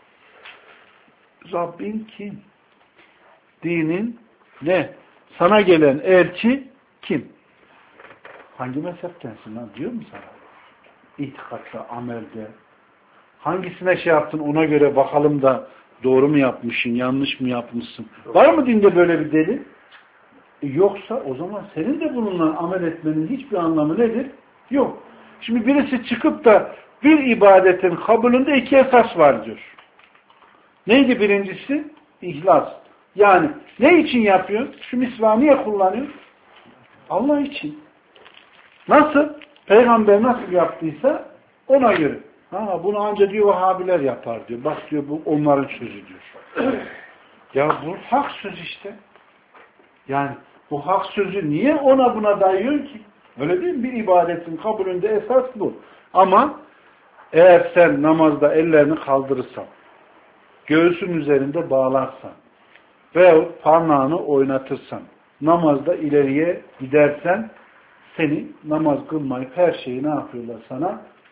Rabbin kim? Dinin ne? Sana gelen elçi kim? Hangi mezheptensin lan diyor mu sana? İtikatta, amelde. Hangisine şey yaptın ona göre bakalım da doğru mu yapmışsın, yanlış mı yapmışsın? Var mı dinde böyle bir delil? E yoksa o zaman senin de bununla amel etmenin hiçbir anlamı nedir? Yok. Şimdi birisi çıkıp da bir ibadetin kabulünde iki esas var diyor. Neydi birincisi? İhlas. Yani ne için yapıyor? Şu misvağı niye kullanıyor? Allah için. Nasıl? Peygamber nasıl yaptıysa ona göre. Ha, bunu ancak diyor Vahabiler yapar diyor. Bak diyor bu onların sözü diyor. Ya bu hak söz işte. Yani bu hak sözü niye ona buna dayıyor ki? Öyle değil mi? Bir ibadetin kabulünde esas bu. Ama eğer sen namazda ellerini kaldırırsan, göğsün üzerinde bağlarsan veyahut parmağını oynatırsan, namazda ileriye gidersen seni namaz kılmayıp her şeyi ne yapıyorlar sana?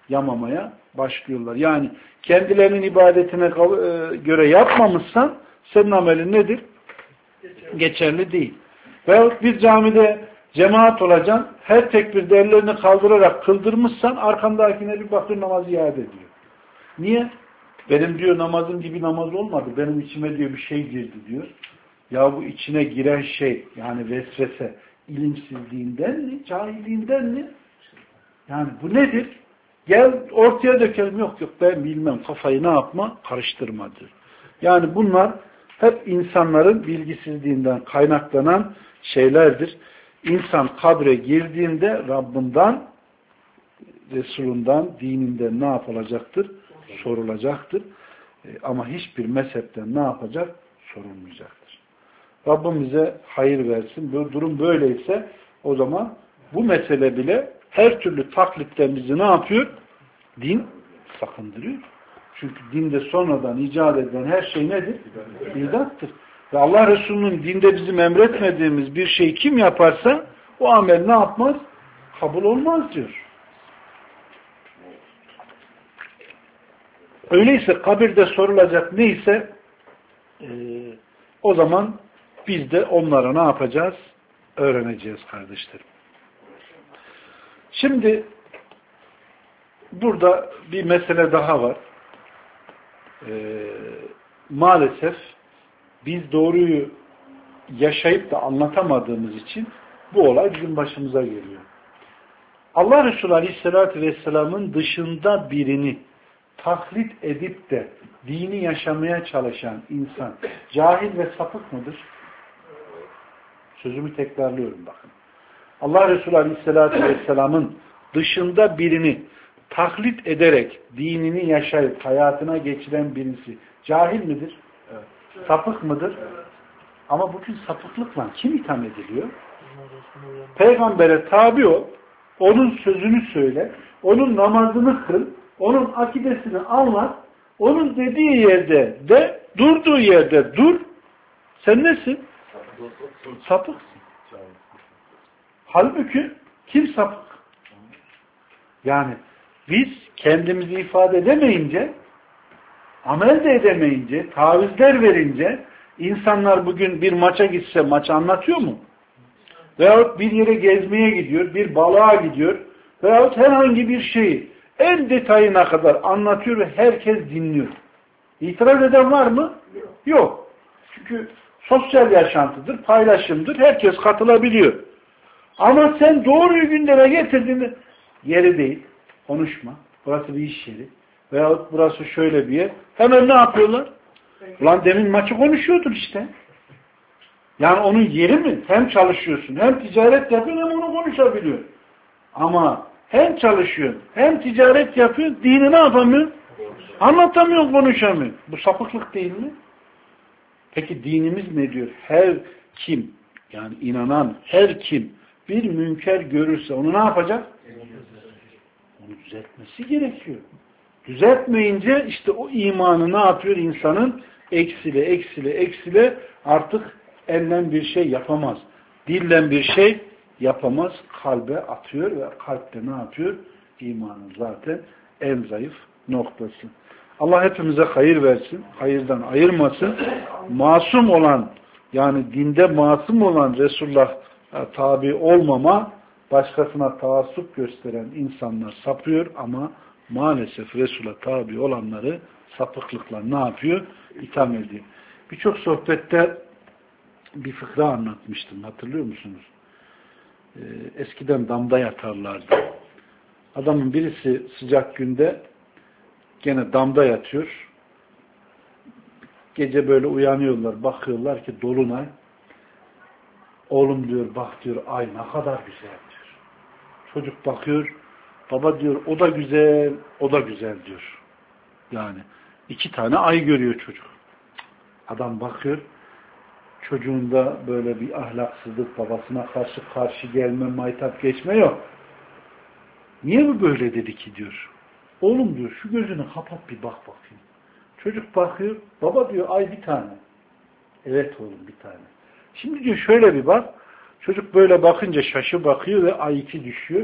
yamamaya başlıyorlar. Yani kendilerinin ibadetine göre yapmamışsan senin amelin nedir? Geçerli, Geçerli değil. Veyahut bir camide cemaat olacaksın, her tekbirde ellerini kaldırarak kıldırmışsan arkandakine bir bakır namazı iade ediyor. Niye? Benim diyor namazım gibi namaz olmadı. Benim içime diyor bir şey girdi diyor. Ya bu içine giren şey yani vesvese ilimsizliğinden mi? Cahilliğinden mi? Yani bu nedir? Gel ortaya dökelim. Yok yok ben bilmem. Kafayı ne yapma? Karıştırma diyor. Yani bunlar hep insanların bilgisizliğinden kaynaklanan şeylerdir. İnsan kabre girdiğinde Rabbinden, Resulünden, dininden ne yapılacaktır? Sorulacaktır. E, ama hiçbir mezhepten ne yapacak? Sorulmayacaktır. Rabbim bize hayır versin. Bu durum böyleyse o zaman bu mesele bile her türlü taklitten bizi ne yapıyor? Din sakındırıyor. Çünkü dinde sonradan icat edilen her şey nedir? Bidattır. Ve Allah Resulü'nün dinde bizim emretmediğimiz bir şeyi kim yaparsa o amel ne yapmaz? Kabul olmaz diyor. Öyleyse kabirde sorulacak neyse e, o zaman biz de onlara ne yapacağız? Öğreneceğiz kardeşlerim. Şimdi burada bir mesele daha var. E, maalesef biz doğruyu yaşayıp da anlatamadığımız için bu olay bizim başımıza geliyor. Allah Resulü Aleyhisselatü Vesselam'ın dışında birini taklit edip de dini yaşamaya çalışan insan cahil ve sapık mıdır? Sözümü tekrarlıyorum bakın. Allah Resulü Aleyhisselatü Vesselam'ın dışında birini taklit ederek dinini yaşayıp hayatına geçiren birisi cahil midir? Evet. Sapık mıdır? Evet. Ama bugün sapıklıkla kim itham ediliyor? Peygamber'e tabi ol, onun sözünü söyle, onun namazını kıl, onun akidesini anlat, onun dediği yerde de, durduğu yerde dur. Sen nesin? Sapıksın. Halbuki kim sapık? Yani biz kendimizi ifade edemeyince, amel de edemeyince, tavizler verince, insanlar bugün bir maça gitse maçı anlatıyor mu? Veyahut bir yere gezmeye gidiyor, bir balığa gidiyor, veyahut herhangi bir şeyi en detayına kadar anlatıyor ve herkes dinliyor. İtiraz eden var mı? Yok. Yok. Çünkü sosyal yaşantıdır, paylaşımdır, herkes katılabiliyor. Ama sen doğruyu gündeme getirdiğinde yeri değil, konuşma. Burası bir iş yeri. Veyahut burası şöyle bir yer. Hemen ne yapıyorlar? Ulan demin maçı konuşuyordun işte. Yani onun yeri mi? Hem çalışıyorsun, hem ticaret yapıyorsun, hem onu konuşabiliyor. Ama hem çalışıyorsun, hem ticaret yapıyorsun, dini ne yapamıyorsun? Anlatamıyorsun, konuşamıyorsun. Bu sapıklık değil mi? Peki dinimiz ne diyor? Her kim, yani inanan her kim bir münker görürse onu ne yapacak? Onu düzeltmesi gerekiyor. Düzeltmeyince işte o imanı ne yapıyor? İnsanın eksile, eksile, eksile artık elden bir şey yapamaz. Dilden bir şey yapamaz. Kalbe atıyor ve kalpte ne yapıyor? İmanın zaten en zayıf noktası. Allah hepimize hayır versin. Hayırdan ayırmasın. Masum olan yani dinde masum olan Resulullah tabi olmama başkasına taassup gösteren insanlar sapıyor ama maalesef Resul'a tabi olanları sapıklıkla ne yapıyor? İtham ediyor. Birçok sohbette bir fıkra anlatmıştım. Hatırlıyor musunuz? Ee, eskiden damda yatarlardı. Adamın birisi sıcak günde gene damda yatıyor. Gece böyle uyanıyorlar. Bakıyorlar ki dolunay. Oğlum diyor bak diyor ay ne kadar güzel diyor. Çocuk bakıyor. Baba diyor o da güzel, o da güzel diyor. Yani iki tane ay görüyor çocuk. Adam bakıyor. Çocuğunda böyle bir ahlaksızlık, babasına karşı karşı gelme, maytap geçme yok. Niye bu böyle dedi ki diyor. Oğlum diyor şu gözünü kapat bir bak bakayım. Çocuk bakıyor. Baba diyor ay bir tane. Evet oğlum bir tane. Şimdi diyor şöyle bir bak. Çocuk böyle bakınca şaşı bakıyor ve ay iki düşüyor.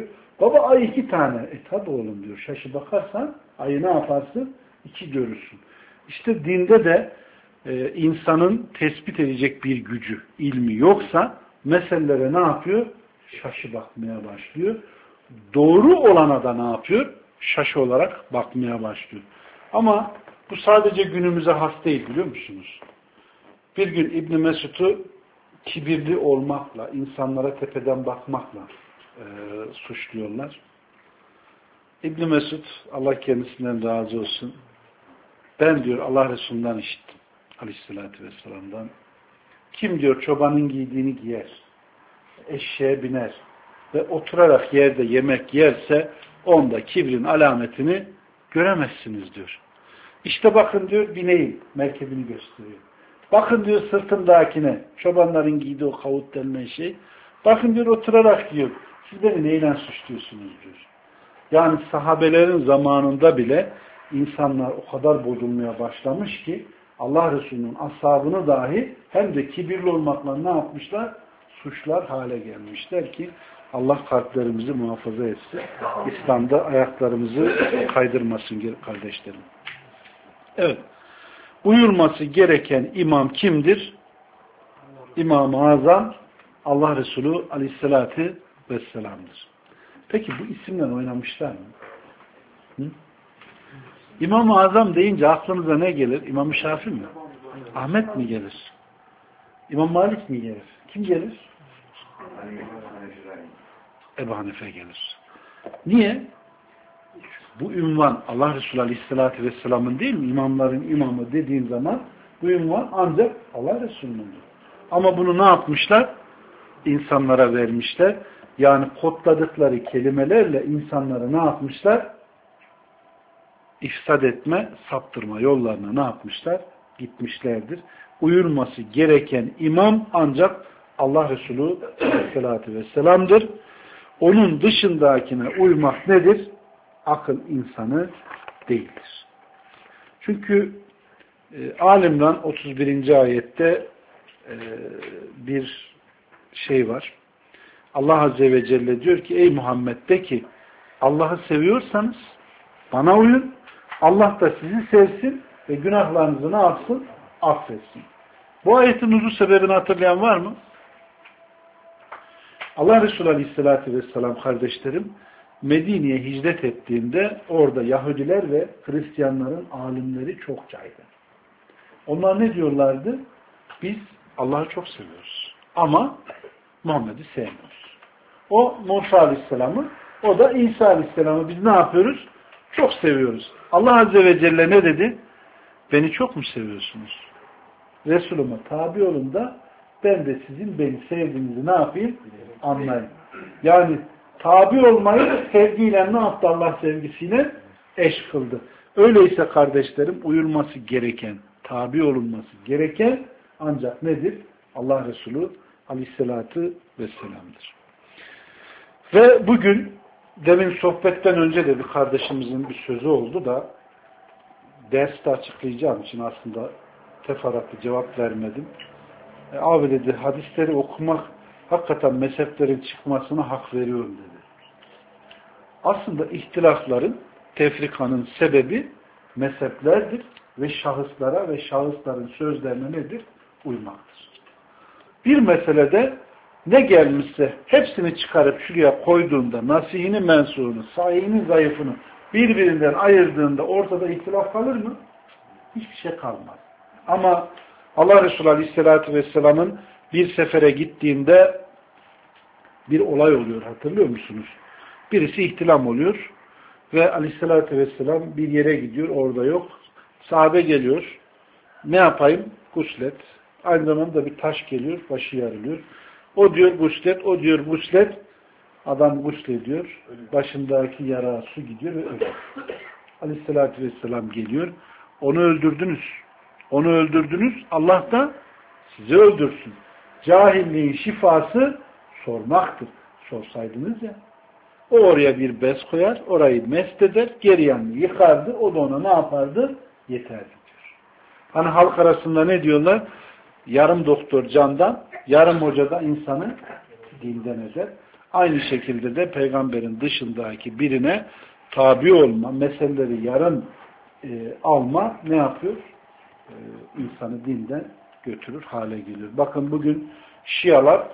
Baba ay iki tane. E tabi oğlum diyor. Şaşı bakarsan ayı ne yaparsın? İki görürsün. İşte dinde de e, insanın tespit edecek bir gücü, ilmi yoksa meselelere ne yapıyor? Şaşı bakmaya başlıyor. Doğru olana da ne yapıyor? Şaşı olarak bakmaya başlıyor. Ama bu sadece günümüze has değil biliyor musunuz? Bir gün İbn Mesud'u kibirli olmakla, insanlara tepeden bakmakla e, suçluyorlar. İbn Mesud, Allah kendisinden razı olsun, ben diyor Allah Resulü'nden işittim. Aleyhissalatü Vesselam'dan. Kim diyor çobanın giydiğini giyer, eşeğe biner ve oturarak yerde yemek yerse onda kibrin alametini göremezsiniz diyor. İşte bakın diyor bineğin merkebini gösteriyor. Bakın diyor sırtımdakine, çobanların giydiği o kavut denilen şey. Bakın diyor oturarak diyor. Siz beni neyle suçluyorsunuz diyor. Yani sahabelerin zamanında bile insanlar o kadar bozulmaya başlamış ki Allah Resulü'nün ashabını dahi hem de kibirli olmakla ne yapmışlar? Suçlar hale gelmişler ki Allah kalplerimizi muhafaza etsin. İslam'da ayaklarımızı kaydırmasın kardeşlerim. Evet. Uyulması gereken imam kimdir? İmam-ı Azam Allah Resulü Aleyhisselatü Vesselam'dır. Peki bu isimle oynamışlar mı? Hı? İmam-ı Azam deyince aklınıza ne gelir? İmam-ı Şafii mi? Ahmet mi gelir? İmam Malik mi gelir? Kim gelir? Ebu Hanife gelir. Niye? Bu ünvan Allah Resulü Aleyhisselatü Vesselam'ın değil mi? İmamların imamı dediğin zaman bu ünvan ancak Allah Resulü'nün. Ama bunu ne yapmışlar? İnsanlara vermişler. Yani kodladıkları kelimelerle insanları ne yapmışlar? İfsad etme, saptırma yollarına ne yapmışlar? Gitmişlerdir. Uyulması gereken imam ancak Allah Resulü Aleyhisselatü Vesselam'dır. Onun dışındakine uymak nedir? Akıl insanı değildir. Çünkü e, Alimran otuz birinci ayette e, bir şey var. Allah Azze ve Celle diyor ki ey Muhammed de ki Allah'ı seviyorsanız bana uyun. Allah da sizi sevsin ve günahlarınızı ne yapsın? Affetsin. Bu ayetin nuzul sebebini hatırlayan var mı? Allah Resulü Aleyhisselatü Vesselam kardeşlerim Medine'ye hicret ettiğinde orada Yahudiler ve Hristiyanların alimleri çokçaydı. Onlar ne diyorlardı? Biz Allah'ı çok seviyoruz. Ama Muhammed'i sevmiyoruz. O Musa Aleyhisselam'ı, o da İsa Aleyhisselam'ı biz ne yapıyoruz? Çok seviyoruz. Allah Azze ve Celle ne dedi? Beni çok mu seviyorsunuz? Resulüme tabi olun da ben de sizin beni sevdiğinizi ne yapayım? Anlayın. Yani tabi olmayı sevgiyle ne yaptı Allah sevgisiyle? Eş kıldı. Öyleyse kardeşlerim uyulması gereken, tabi olunması gereken ancak nedir? Allah Resulü Aleyhisselatü Vesselam'dır. Ve bugün demin sohbetten önce de bir kardeşimizin bir sözü oldu da derste açıklayacağım için aslında teferruatlı cevap vermedim. E, abi dedi hadisleri okumak hakikaten mezheplerin çıkmasına hak veriyorum dedi. Aslında ihtilafların, tefrikanın sebebi mezheplerdir ve şahıslara ve şahısların sözlerine nedir? Uymaktır. Bir meselede ne gelmişse hepsini çıkarıp şuraya koyduğunda nasihini, mensuğunu, sahihini, zayıfını birbirinden ayırdığında ortada ihtilaf kalır mı? Hiçbir şey kalmaz. Ama Allah Resulü Aleyhisselatü Vesselam'ın bir sefere gittiğinde bir olay oluyor. Hatırlıyor musunuz? Birisi ihtilam oluyor ve Aleyhisselatü Vesselam bir yere gidiyor. Orada yok. Sahabe geliyor. Ne yapayım? Guslet. Aynı zamanda bir taş geliyor. Başı yarılıyor. O diyor guslet. O diyor guslet. Adam guslediyor. Başındaki yara su gidiyor ve ölüyor. Aleyhisselatü Vesselam geliyor. Onu öldürdünüz. Onu öldürdünüz. Allah da sizi öldürsün. Cahilliğin şifası sormaktır. Sorsaydınız ya. O oraya bir bez koyar, orayı mest eder, geri yanını yıkardı, o da ona ne yapardı? Yeterli diyor. Hani halk arasında ne diyorlar? Yarım doktor candan, yarım hoca da insanı dinden eder. Aynı şekilde de peygamberin dışındaki birine tabi olma, meseleleri yarım e, alma ne yapıyor? E, insanı dinden götürür hale geliyor. Bakın bugün Şialar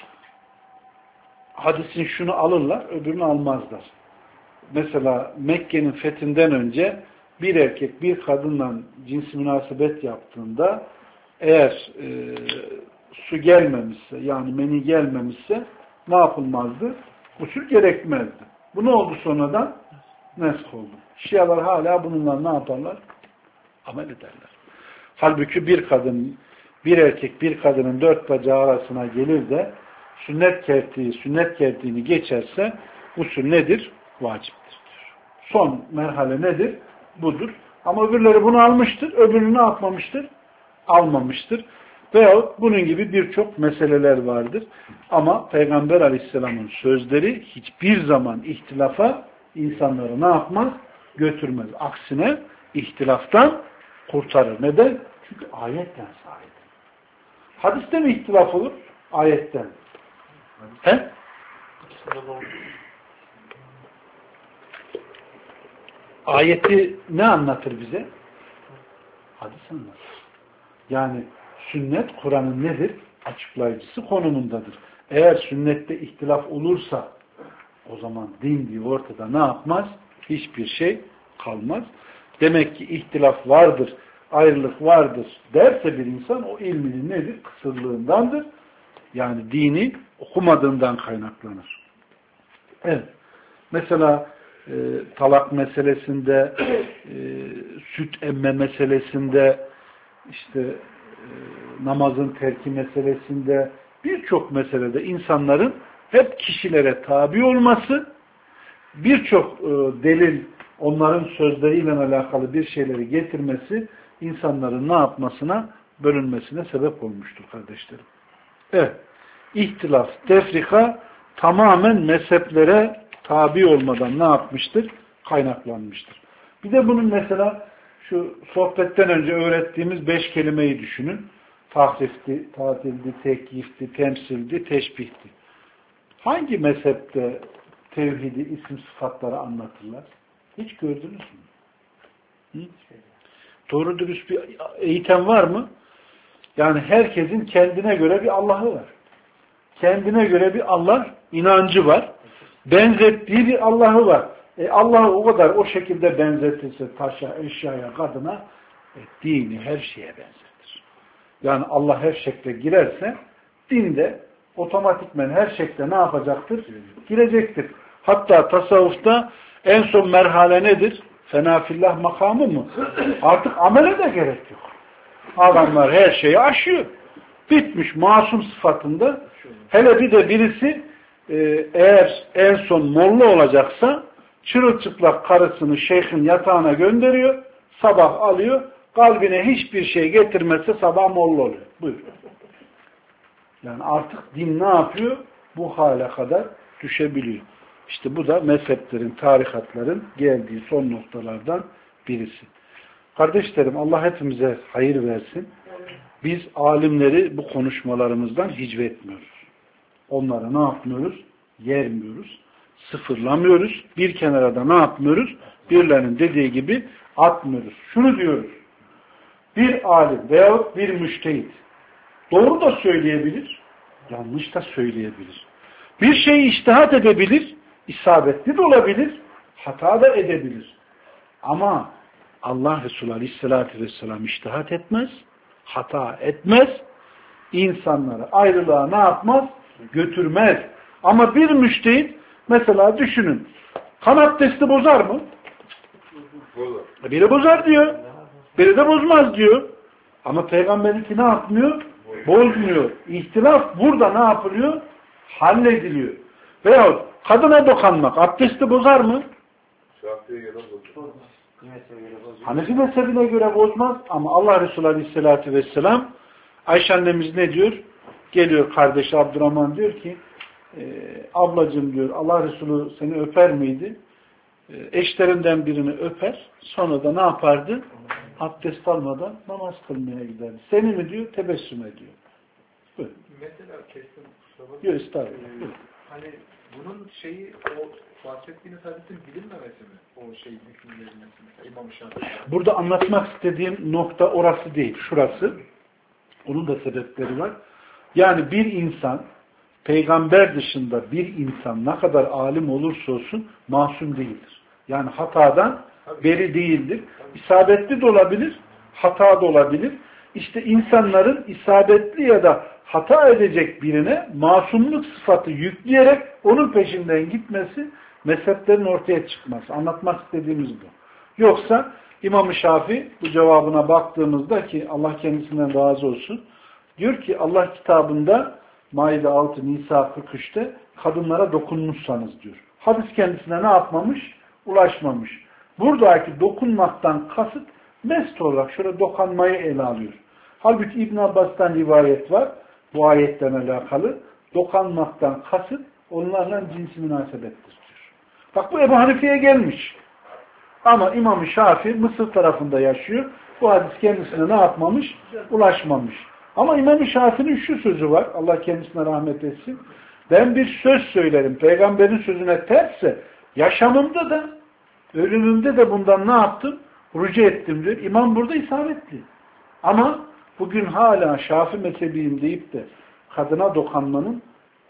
hadisin şunu alırlar, öbürünü almazlar. Mesela Mekke'nin fethinden önce bir erkek bir kadınla cinsi münasebet yaptığında eğer e, su gelmemişse, yani meni gelmemişse ne yapılmazdı? Usul gerekmezdi. Bu ne oldu sonradan? Nesk oldu. Şialar hala bununla ne yaparlar? Amel ederler. Halbuki bir kadın, bir erkek bir kadının dört bacağı arasına gelir de sünnet kertiği, sünnet kertiğini geçerse usul nedir? Vaciptir. Son merhale nedir? Budur. Ama öbürleri bunu almıştır, öbürünü ne yapmamıştır? Almamıştır. Veyahut bunun gibi birçok meseleler vardır. Ama Peygamber Aleyhisselam'ın sözleri hiçbir zaman ihtilafa insanları ne yapmaz? Götürmez. Aksine ihtilaftan kurtarır. Neden? Çünkü ayetten sahip. Hadiste mi ihtilaf olur? Ayetten. He? Ayeti ne anlatır bize? Hadis anlatır. Yani sünnet Kur'an'ın nedir? Açıklayıcısı konumundadır. Eğer sünnette ihtilaf olursa o zaman din diye ortada ne yapmaz? Hiçbir şey kalmaz. Demek ki ihtilaf vardır, ayrılık vardır derse bir insan o ilminin nedir? Kısırlığındandır. Yani dini okumadığından kaynaklanır. Evet. Mesela e, talak meselesinde, e, süt emme meselesinde, işte e, namazın terki meselesinde, birçok meselede insanların hep kişilere tabi olması, birçok e, delil onların sözleriyle alakalı bir şeyleri getirmesi insanların ne yapmasına, bölünmesine sebep olmuştur kardeşlerim. Evet. İhtilaf, tefrika tamamen mezheplere tabi olmadan ne yapmıştır? Kaynaklanmıştır. Bir de bunun mesela şu sohbetten önce öğrettiğimiz beş kelimeyi düşünün. Tahrifti, tatildi, tekyifti, temsildi, teşbihti. Hangi mezhepte tevhidi, isim sıfatları anlatırlar? Hiç gördünüz mü? Hı? Doğru dürüst bir eğitim var mı? Yani herkesin kendine göre bir Allah'ı var. Kendine göre bir Allah inancı var. Benzettiği bir Allah'ı var. E Allah'ı o kadar o şekilde benzetirse taşa, eşyaya, kadına e, dini her şeye benzetir. Yani Allah her şekle girerse dinde otomatikmen her şekle ne yapacaktır? Girecektir. Hatta tasavvufta en son merhale nedir? Fenafillah makamı mı? Artık amele de gerek yok. Adamlar her şeyi aşıyor. Bitmiş masum sıfatında. Hele bir de birisi e, eğer en son molla olacaksa çırılçıplak karısını şeyhin yatağına gönderiyor. Sabah alıyor. Kalbine hiçbir şey getirmezse sabah molla oluyor. Buyur. Yani artık din ne yapıyor? Bu hale kadar düşebiliyor. İşte bu da mezheplerin, tarikatların geldiği son noktalardan birisi. Kardeşlerim Allah hepimize hayır versin. Biz alimleri bu konuşmalarımızdan hicvetmiyoruz. Onları ne yapmıyoruz? Yermiyoruz. Sıfırlamıyoruz. Bir kenara da ne yapmıyoruz? Birilerinin dediği gibi atmıyoruz. Şunu diyoruz. Bir alim veyahut bir müştehit doğru da söyleyebilir, yanlış da söyleyebilir. Bir şeyi içtihat edebilir, isabetli de olabilir, hata da edebilir. Ama Allah Resulü Aleyhisselatü Vesselam içtihat etmez, hata etmez, insanları ayrılığa ne yapmaz? Götürmez. Ama bir müştehit, mesela düşünün, kan abdesti bozar mı? Bozar. Biri bozar diyor, biri de bozmaz diyor. Ama Peygamber'inki ne yapmıyor? Bozmuyor. İhtilaf burada ne yapılıyor? Hallediliyor. Veyahut kadına dokanmak abdesti bozar mı? Şafii'ye göre bozmaz. Hanefi mezhebine göre bozmaz ama Allah Resulü Aleyhisselatü Vesselam Ayşe annemiz ne diyor? Geliyor kardeşi Abdurrahman diyor ki e, ablacığım diyor Allah Resulü seni öper miydi? E, eşlerinden birini öper. Sonra da ne yapardı? Abdest almadan namaz kılmaya giderdi. Seni mi diyor? Tebessüm ediyor. Buyur. Mesela kesin kusura bakma. Yok estağfurullah. hani bunun şeyi, o bahsettiğiniz hadisin bilinmemesi mi? O şey hükümlerin mesela İmam Şafii. Burada anlatmak istediğim nokta orası değil, şurası. Onun da sebepleri var. Yani bir insan, peygamber dışında bir insan ne kadar alim olursa olsun masum değildir. Yani hatadan beri değildir. İsabetli de olabilir, hata da olabilir. İşte insanların isabetli ya da hata edecek birine masumluk sıfatı yükleyerek onun peşinden gitmesi, mezheplerin ortaya çıkması. Anlatmak istediğimiz bu. Yoksa İmam-ı Şafii bu cevabına baktığımızda, ki Allah kendisinden razı olsun, diyor ki Allah kitabında Maide altı, Nisa kırk üçte kadınlara dokunmuşsanız diyor. Hadis kendisine ne yapmamış? Ulaşmamış. Buradaki dokunmaktan kasıt mest olarak şöyle dokanmayı ele alıyor. Halbuki İbn Abbas'tan rivayet var bu ayetten alakalı. Dokanmaktan kasıt onlarla cinsi münasebettir diyor. Bak bu Ebu Hanife'ye gelmiş. Ama İmam-ı Şafii Mısır tarafında yaşıyor. Bu hadis kendisine ne yapmamış? Ulaşmamış. Ama İmam-ı Şafii'nin şu sözü var. Allah kendisine rahmet etsin. Ben bir söz söylerim. Peygamberin sözüne tersse yaşamımda da ölümümde de bundan ne yaptım? Rücu ettim diyor. İmam burada isabetli. Ama bugün hala Şafii mezhebiyim deyip de kadına dokanmanın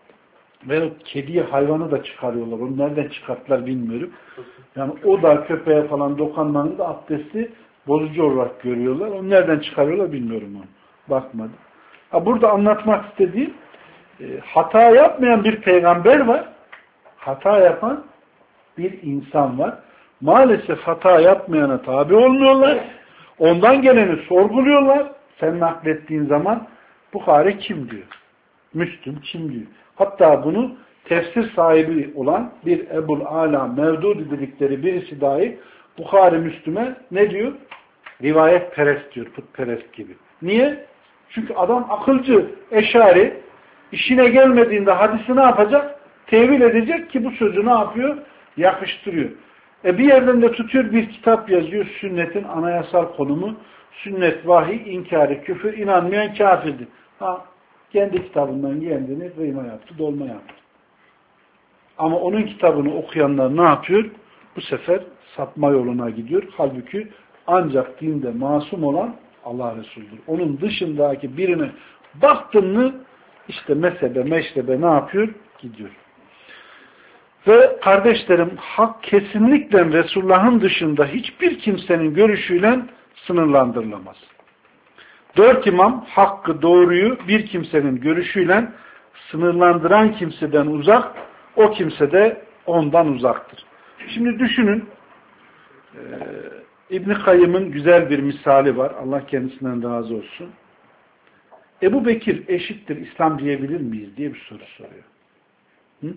ve kediye, hayvanı da çıkarıyorlar. Onu nereden çıkarttılar bilmiyorum. Yani o da köpeğe falan dokanmanın da abdesti bozucu olarak görüyorlar. Onu nereden çıkarıyorlar bilmiyorum onu. Bakmadım. Ha, burada anlatmak istediğim e, hata yapmayan bir peygamber var. Hata yapan bir insan var. Maalesef hata yapmayana tabi olmuyorlar. Ondan geleni sorguluyorlar. Sen naklettiğin zaman Bukhari kim diyor? Müslüm kim diyor? Hatta bunu tefsir sahibi olan bir Ebul Ala Mevdudi dedikleri birisi dahi Bukhari Müslüme ne diyor? Rivayet perest diyor. Putperest gibi. Niye? Çünkü adam akılcı, eşari, işine gelmediğinde hadisi ne yapacak? Tevil edecek ki bu sözü ne yapıyor? Yakıştırıyor. E bir yerden de tutuyor, bir kitap yazıyor. Sünnetin anayasal konumu. Sünnet, vahiy, inkarı, küfür, inanmayan kafirdir. Ha, kendi kitabından kendini kıyma yaptı, dolma yaptı. Ama onun kitabını okuyanlar ne yapıyor? Bu sefer sapma yoluna gidiyor. Halbuki ancak dinde masum olan Allah Resulü'dür. Onun dışındaki birine baktın mı işte mezhebe, meşrebe ne yapıyor? Gidiyor. Ve kardeşlerim, hak kesinlikle Resulullah'ın dışında hiçbir kimsenin görüşüyle sınırlandırılamaz. Dört imam hakkı, doğruyu bir kimsenin görüşüyle sınırlandıran kimseden uzak, o kimse de ondan uzaktır. Şimdi düşünün, e, İbn-i Kayyım'ın güzel bir misali var. Allah kendisinden razı olsun. Ebu Bekir eşittir İslam diyebilir miyiz diye bir soru soruyor. Hı?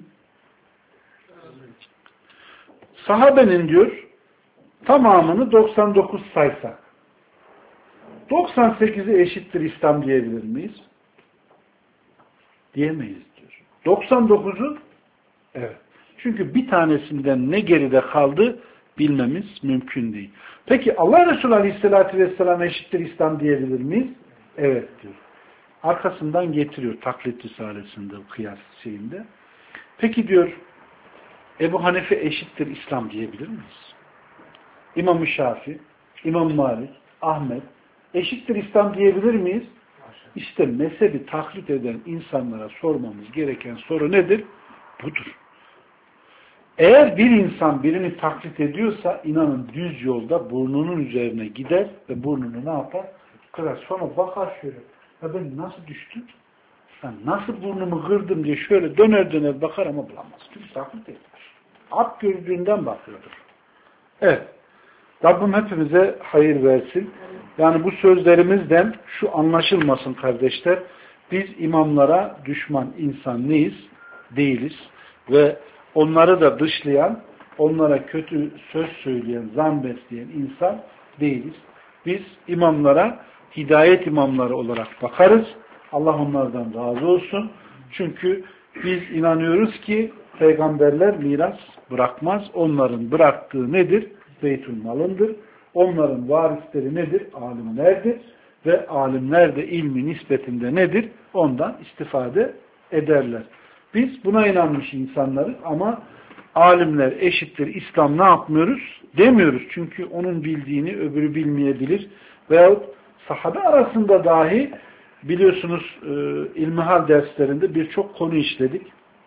Sahabenin diyor tamamını doksan dokuz saysak doksan sekizi eşittir İslam diyebilir miyiz? Diyemeyiz diyor. doksan dokuzu evet. Çünkü bir tanesinden ne geride kaldı bilmemiz mümkün değil. Peki Allah Resulü Aleyhisselatü Vesselam eşittir İslam diyebilir miyiz? Evet diyor. Arkasından getiriyor Taklit Risalesi'nde, kıyas şeyinde. Peki diyor Ebu Hanife eşittir İslam diyebilir miyiz? İmam-ı Şafii, İmam Malik, Ahmet eşittir İslam diyebilir miyiz? İşte mezhebi taklit eden insanlara sormamız gereken soru nedir? Budur. Eğer bir insan birini taklit ediyorsa inanın düz yolda burnunun üzerine gider ve burnunu ne yapar? Kırar. Sonra bakar şöyle. Ya ben nasıl düştüm? Ben nasıl burnumu kırdım diye şöyle döner döner bakar ama bulamaz. Çünkü taklit ediyor. At gördüğünden bakıyordur. Evet. Rabbim hepimize hayır versin. Yani bu sözlerimizden şu anlaşılmasın kardeşler. Biz imamlara düşman insan neyiz? Değiliz. Ve onları da dışlayan, onlara kötü söz söyleyen, zan besleyen insan değiliz. Biz imamlara hidayet imamları olarak bakarız. Allah onlardan razı olsun. Çünkü biz inanıyoruz ki peygamberler miras bırakmaz. Onların bıraktığı nedir? Beytülmalındır. Onların varisleri nedir? Alimlerdir. Ve alimler de ilmi nispetinde nedir? Ondan istifade ederler. Biz buna inanmış insanlarız ama alimler eşittir İslam ne yapmıyoruz? Demiyoruz. Çünkü onun bildiğini öbürü bilmeyebilir. Veyahut sahabe arasında dahi biliyorsunuz e, ilmihal derslerinde birçok konu işledik.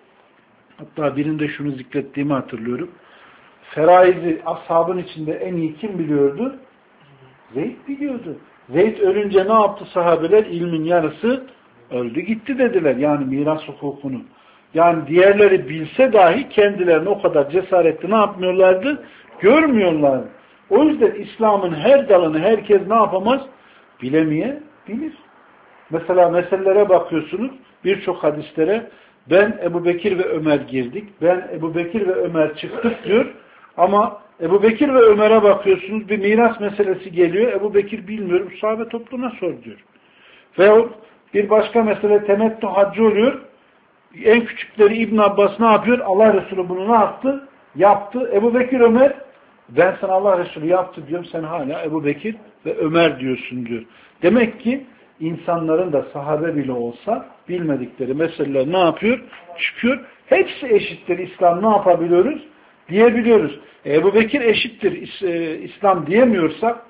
Hatta birinde şunu zikrettiğimi hatırlıyorum. Feraizi ashabın içinde en iyi kim biliyordu? Zeyd biliyordu. Zeyd ölünce ne yaptı sahabeler? İlmin yarısı öldü gitti dediler. Yani miras hukukunu. Yani diğerleri bilse dahi kendilerini o kadar cesaretli ne yapmıyorlardı? Görmüyorlardı. O yüzden İslam'ın her dalını herkes ne yapamaz? Bilemeyebilir. Mesela meselelere bakıyorsunuz. Birçok hadislere ben Ebu Bekir ve Ömer girdik. Ben Ebu Bekir ve Ömer çıktık diyor. Ama Ebu Bekir ve Ömer'e bakıyorsunuz. Bir miras meselesi geliyor. Ebu Bekir bilmiyorum. Sahabe topluluğuna sor diyor. Veyahut bir başka mesele temettü haccı oluyor. En küçükleri İbn Abbas ne yapıyor? Allah Resulü bunu ne yaptı? Yaptı. Ebu Bekir Ömer ben sana Allah Resulü yaptı diyorum. Sen hala Ebu Bekir ve Ömer diyorsun diyor. Demek ki insanların da sahabe bile olsa bilmedikleri meseleler ne yapıyor? Çıkıyor. Hepsi eşittir. İslam ne yapabiliyoruz? Diyebiliyoruz. Ebu Bekir eşittir İslam diyemiyorsak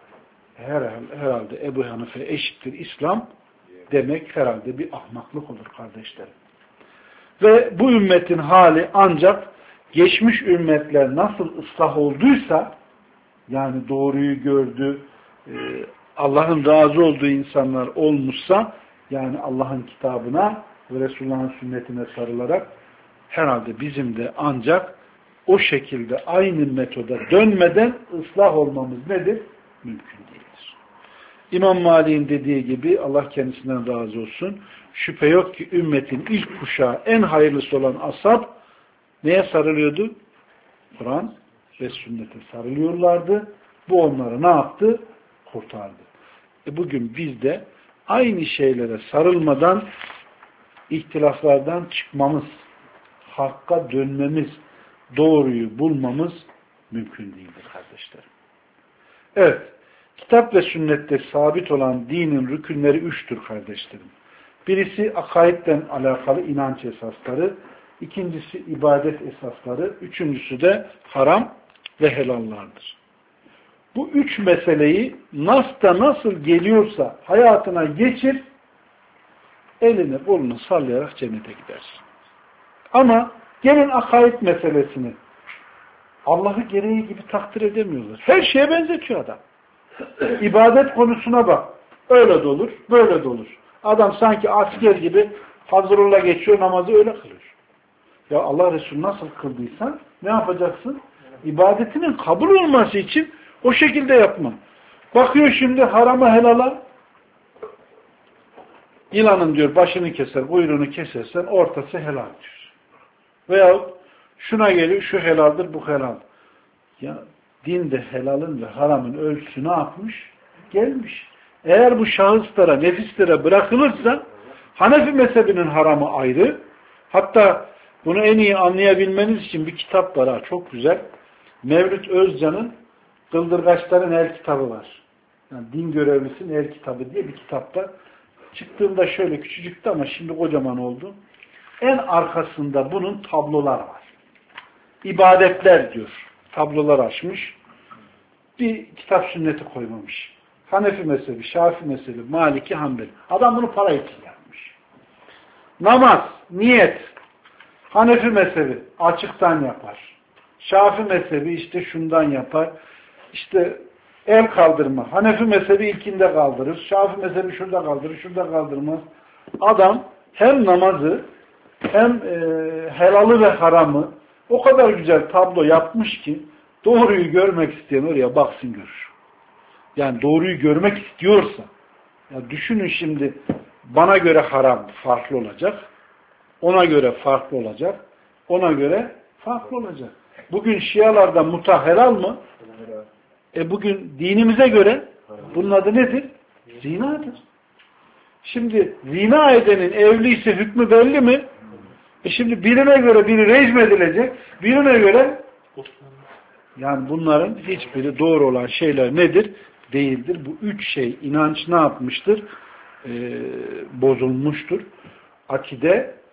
herhalde Ebu Hanife eşittir İslam demek herhalde bir ahmaklık olur kardeşlerim. Ve bu ümmetin hali ancak geçmiş ümmetler nasıl ıslah olduysa yani doğruyu gördü, Allah'ın razı olduğu insanlar olmuşsa yani Allah'ın kitabına ve Resulullah'ın sünnetine sarılarak herhalde bizim de ancak o şekilde aynı metoda dönmeden ıslah olmamız nedir? Mümkün değildir. İmam Malik'in dediği gibi Allah kendisinden razı olsun. Şüphe yok ki ümmetin ilk kuşağı en hayırlısı olan ashab neye sarılıyordu? Kur'an ve sünnete sarılıyorlardı. Bu onları ne yaptı? Kurtardı. E bugün biz de aynı şeylere sarılmadan ihtilaflardan çıkmamız, hakka dönmemiz, doğruyu bulmamız mümkün değildir kardeşlerim. Evet, kitap ve sünnette sabit olan dinin rükünleri üçtür kardeşlerim. Birisi akaidden alakalı inanç esasları, ikincisi ibadet esasları, üçüncüsü de haram ve helallardır. Bu üç meseleyi nas'ta nasıl geliyorsa hayatına geçir, elini kolunu sallayarak cennete gidersin. Ama gelin akaid meselesini Allah'ı gereği gibi takdir edemiyorlar. Her şeye benzetiyor adam. İbadet konusuna bak. Öyle de olur, böyle de olur. Adam sanki asker gibi hazırla geçiyor, namazı öyle kılıyor. Ya Allah Resulü nasıl kıldıysan ne yapacaksın? İbadetinin kabul olması için o şekilde yapma. Bakıyor şimdi harama helala, yılanın diyor başını keser, kuyruğunu kesersen ortası helal diyor. Veyahut şuna geliyor, şu helaldir, bu helal. Ya dinde helalın ve haramın ölçüsü ne yapmış? Gelmiş. Eğer bu şahıslara, nefislere bırakılırsa Hanefi mezhebinin haramı ayrı. Hatta bunu en iyi anlayabilmeniz için bir kitap var ha, çok güzel. Mevlüt Özcan'ın Kıldırgaçların El kitabı var. Yani din görevlisinin El kitabı diye bir kitapta. Çıktığında şöyle küçücüktü ama şimdi kocaman oldu. En arkasında bunun tablolar var. İbadetler diyor. Tablolar açmış. Bir kitap sünneti koymamış. Hanefi mezhebi, Şafii mezhebi, Maliki, Hanbeli. Adam bunu para için yapmış. Namaz, niyet. Hanefi mezhebi açıktan yapar. Şafii mezhebi işte şundan yapar. İşte el kaldırma. Hanefi mezhebi ilkinde kaldırır. Şafii mezhebi şurada kaldırır, şurada kaldırmaz. Adam hem namazı hem e, helalı ve haramı o kadar güzel tablo yapmış ki doğruyu görmek isteyen oraya baksın görür. Yani doğruyu görmek istiyorsa, ya düşünün şimdi bana göre haram farklı olacak, ona göre farklı olacak, ona göre farklı olacak. Bugün Şialarda muta helal mı? E bugün dinimize göre bunun adı nedir? Zinadır. Şimdi zina edenin evliyse hükmü belli mi? E şimdi birine göre biri rejim edilecek, birine göre yani bunların hiçbiri doğru olan şeyler nedir? Değildir. Bu üç şey inanç ne yapmıştır? Ee, bozulmuştur. Akide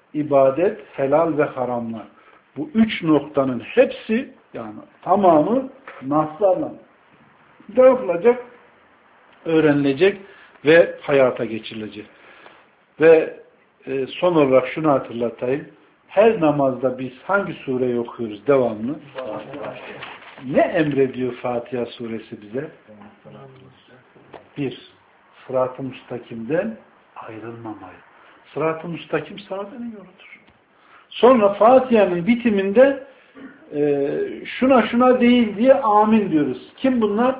ibadet, helal ve haramlar. Bu üç noktanın hepsi yani tamamı naslarla ne yapılacak? Öğrenilecek ve hayata geçirilecek. Ve e, son olarak şunu hatırlatayım. Her namazda biz hangi sureyi okuyoruz devamlı? Ne emrediyor Fatiha suresi bize? Bir, sırat-ı müstakimden ayrılmamayı. Sırat-ı müstakim sağdanın yoludur. Sonra Fatiha'nın bitiminde e, şuna şuna değil diye amin diyoruz. Kim bunlar?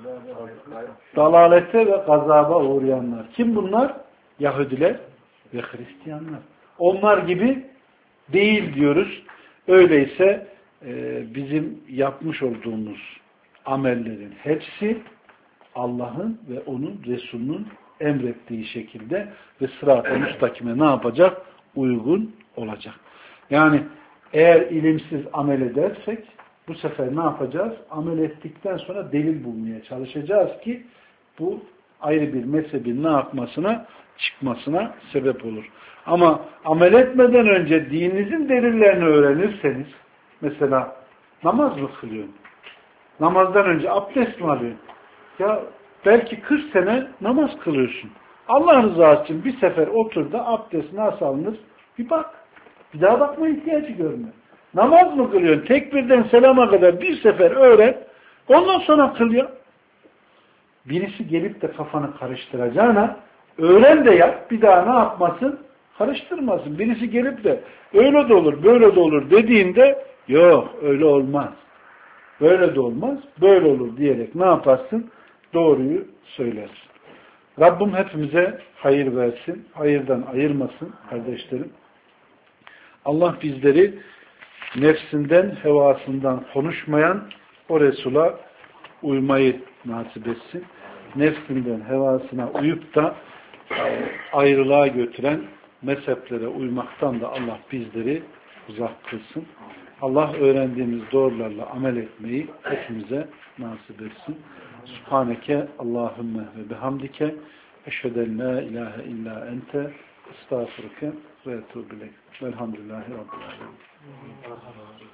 Dalalete ve gazaba uğrayanlar. Kim bunlar? Yahudiler ve Hristiyanlar. Onlar gibi değil diyoruz. Öyleyse e, bizim yapmış olduğumuz amellerin hepsi Allah'ın ve onun Resulünün emrettiği şekilde ve sırat-ı müstakime ne yapacak? Uygun olacak. Yani eğer ilimsiz amel edersek bu sefer ne yapacağız? Amel ettikten sonra delil bulmaya çalışacağız ki bu ayrı bir mezhebin ne yapmasına, çıkmasına sebep olur. Ama amel etmeden önce dininizin delillerini öğrenirseniz, mesela namaz mı kılıyorsun? Namazdan önce abdest mi alıyorsun? Ya belki kırk sene namaz kılıyorsun. Allah rızası için bir sefer otur da abdest nasıl alınır? Bir bak. Bir daha bakma ihtiyacı görme. Namaz mı kılıyorsun? Tekbirden selama kadar bir sefer öğren. Ondan sonra kıl ya. Birisi gelip de kafanı karıştıracağına öğren de yap. Bir daha ne yapmasın? Karıştırmasın. Birisi gelip de öyle de olur, böyle de olur dediğinde yok öyle olmaz. Böyle de olmaz, böyle olur diyerek ne yaparsın? Doğruyu söylersin. Rabbim hepimize hayır versin, hayırdan ayırmasın kardeşlerim. Allah bizleri nefsinden, hevasından konuşmayan o Resul'a uymayı nasip etsin. Nefsinden, hevasına uyup da ayrılığa götüren mezheplere uymaktan da Allah bizleri uzak kılsın. Allah öğrendiğimiz doğrularla amel etmeyi hepimize nasip etsin. Subhaneke Allahümme ve bihamdike eşheden la ilahe illa ente estağfurke ve etûbü ileyk. Velhamdülillahi Rabbil alemin.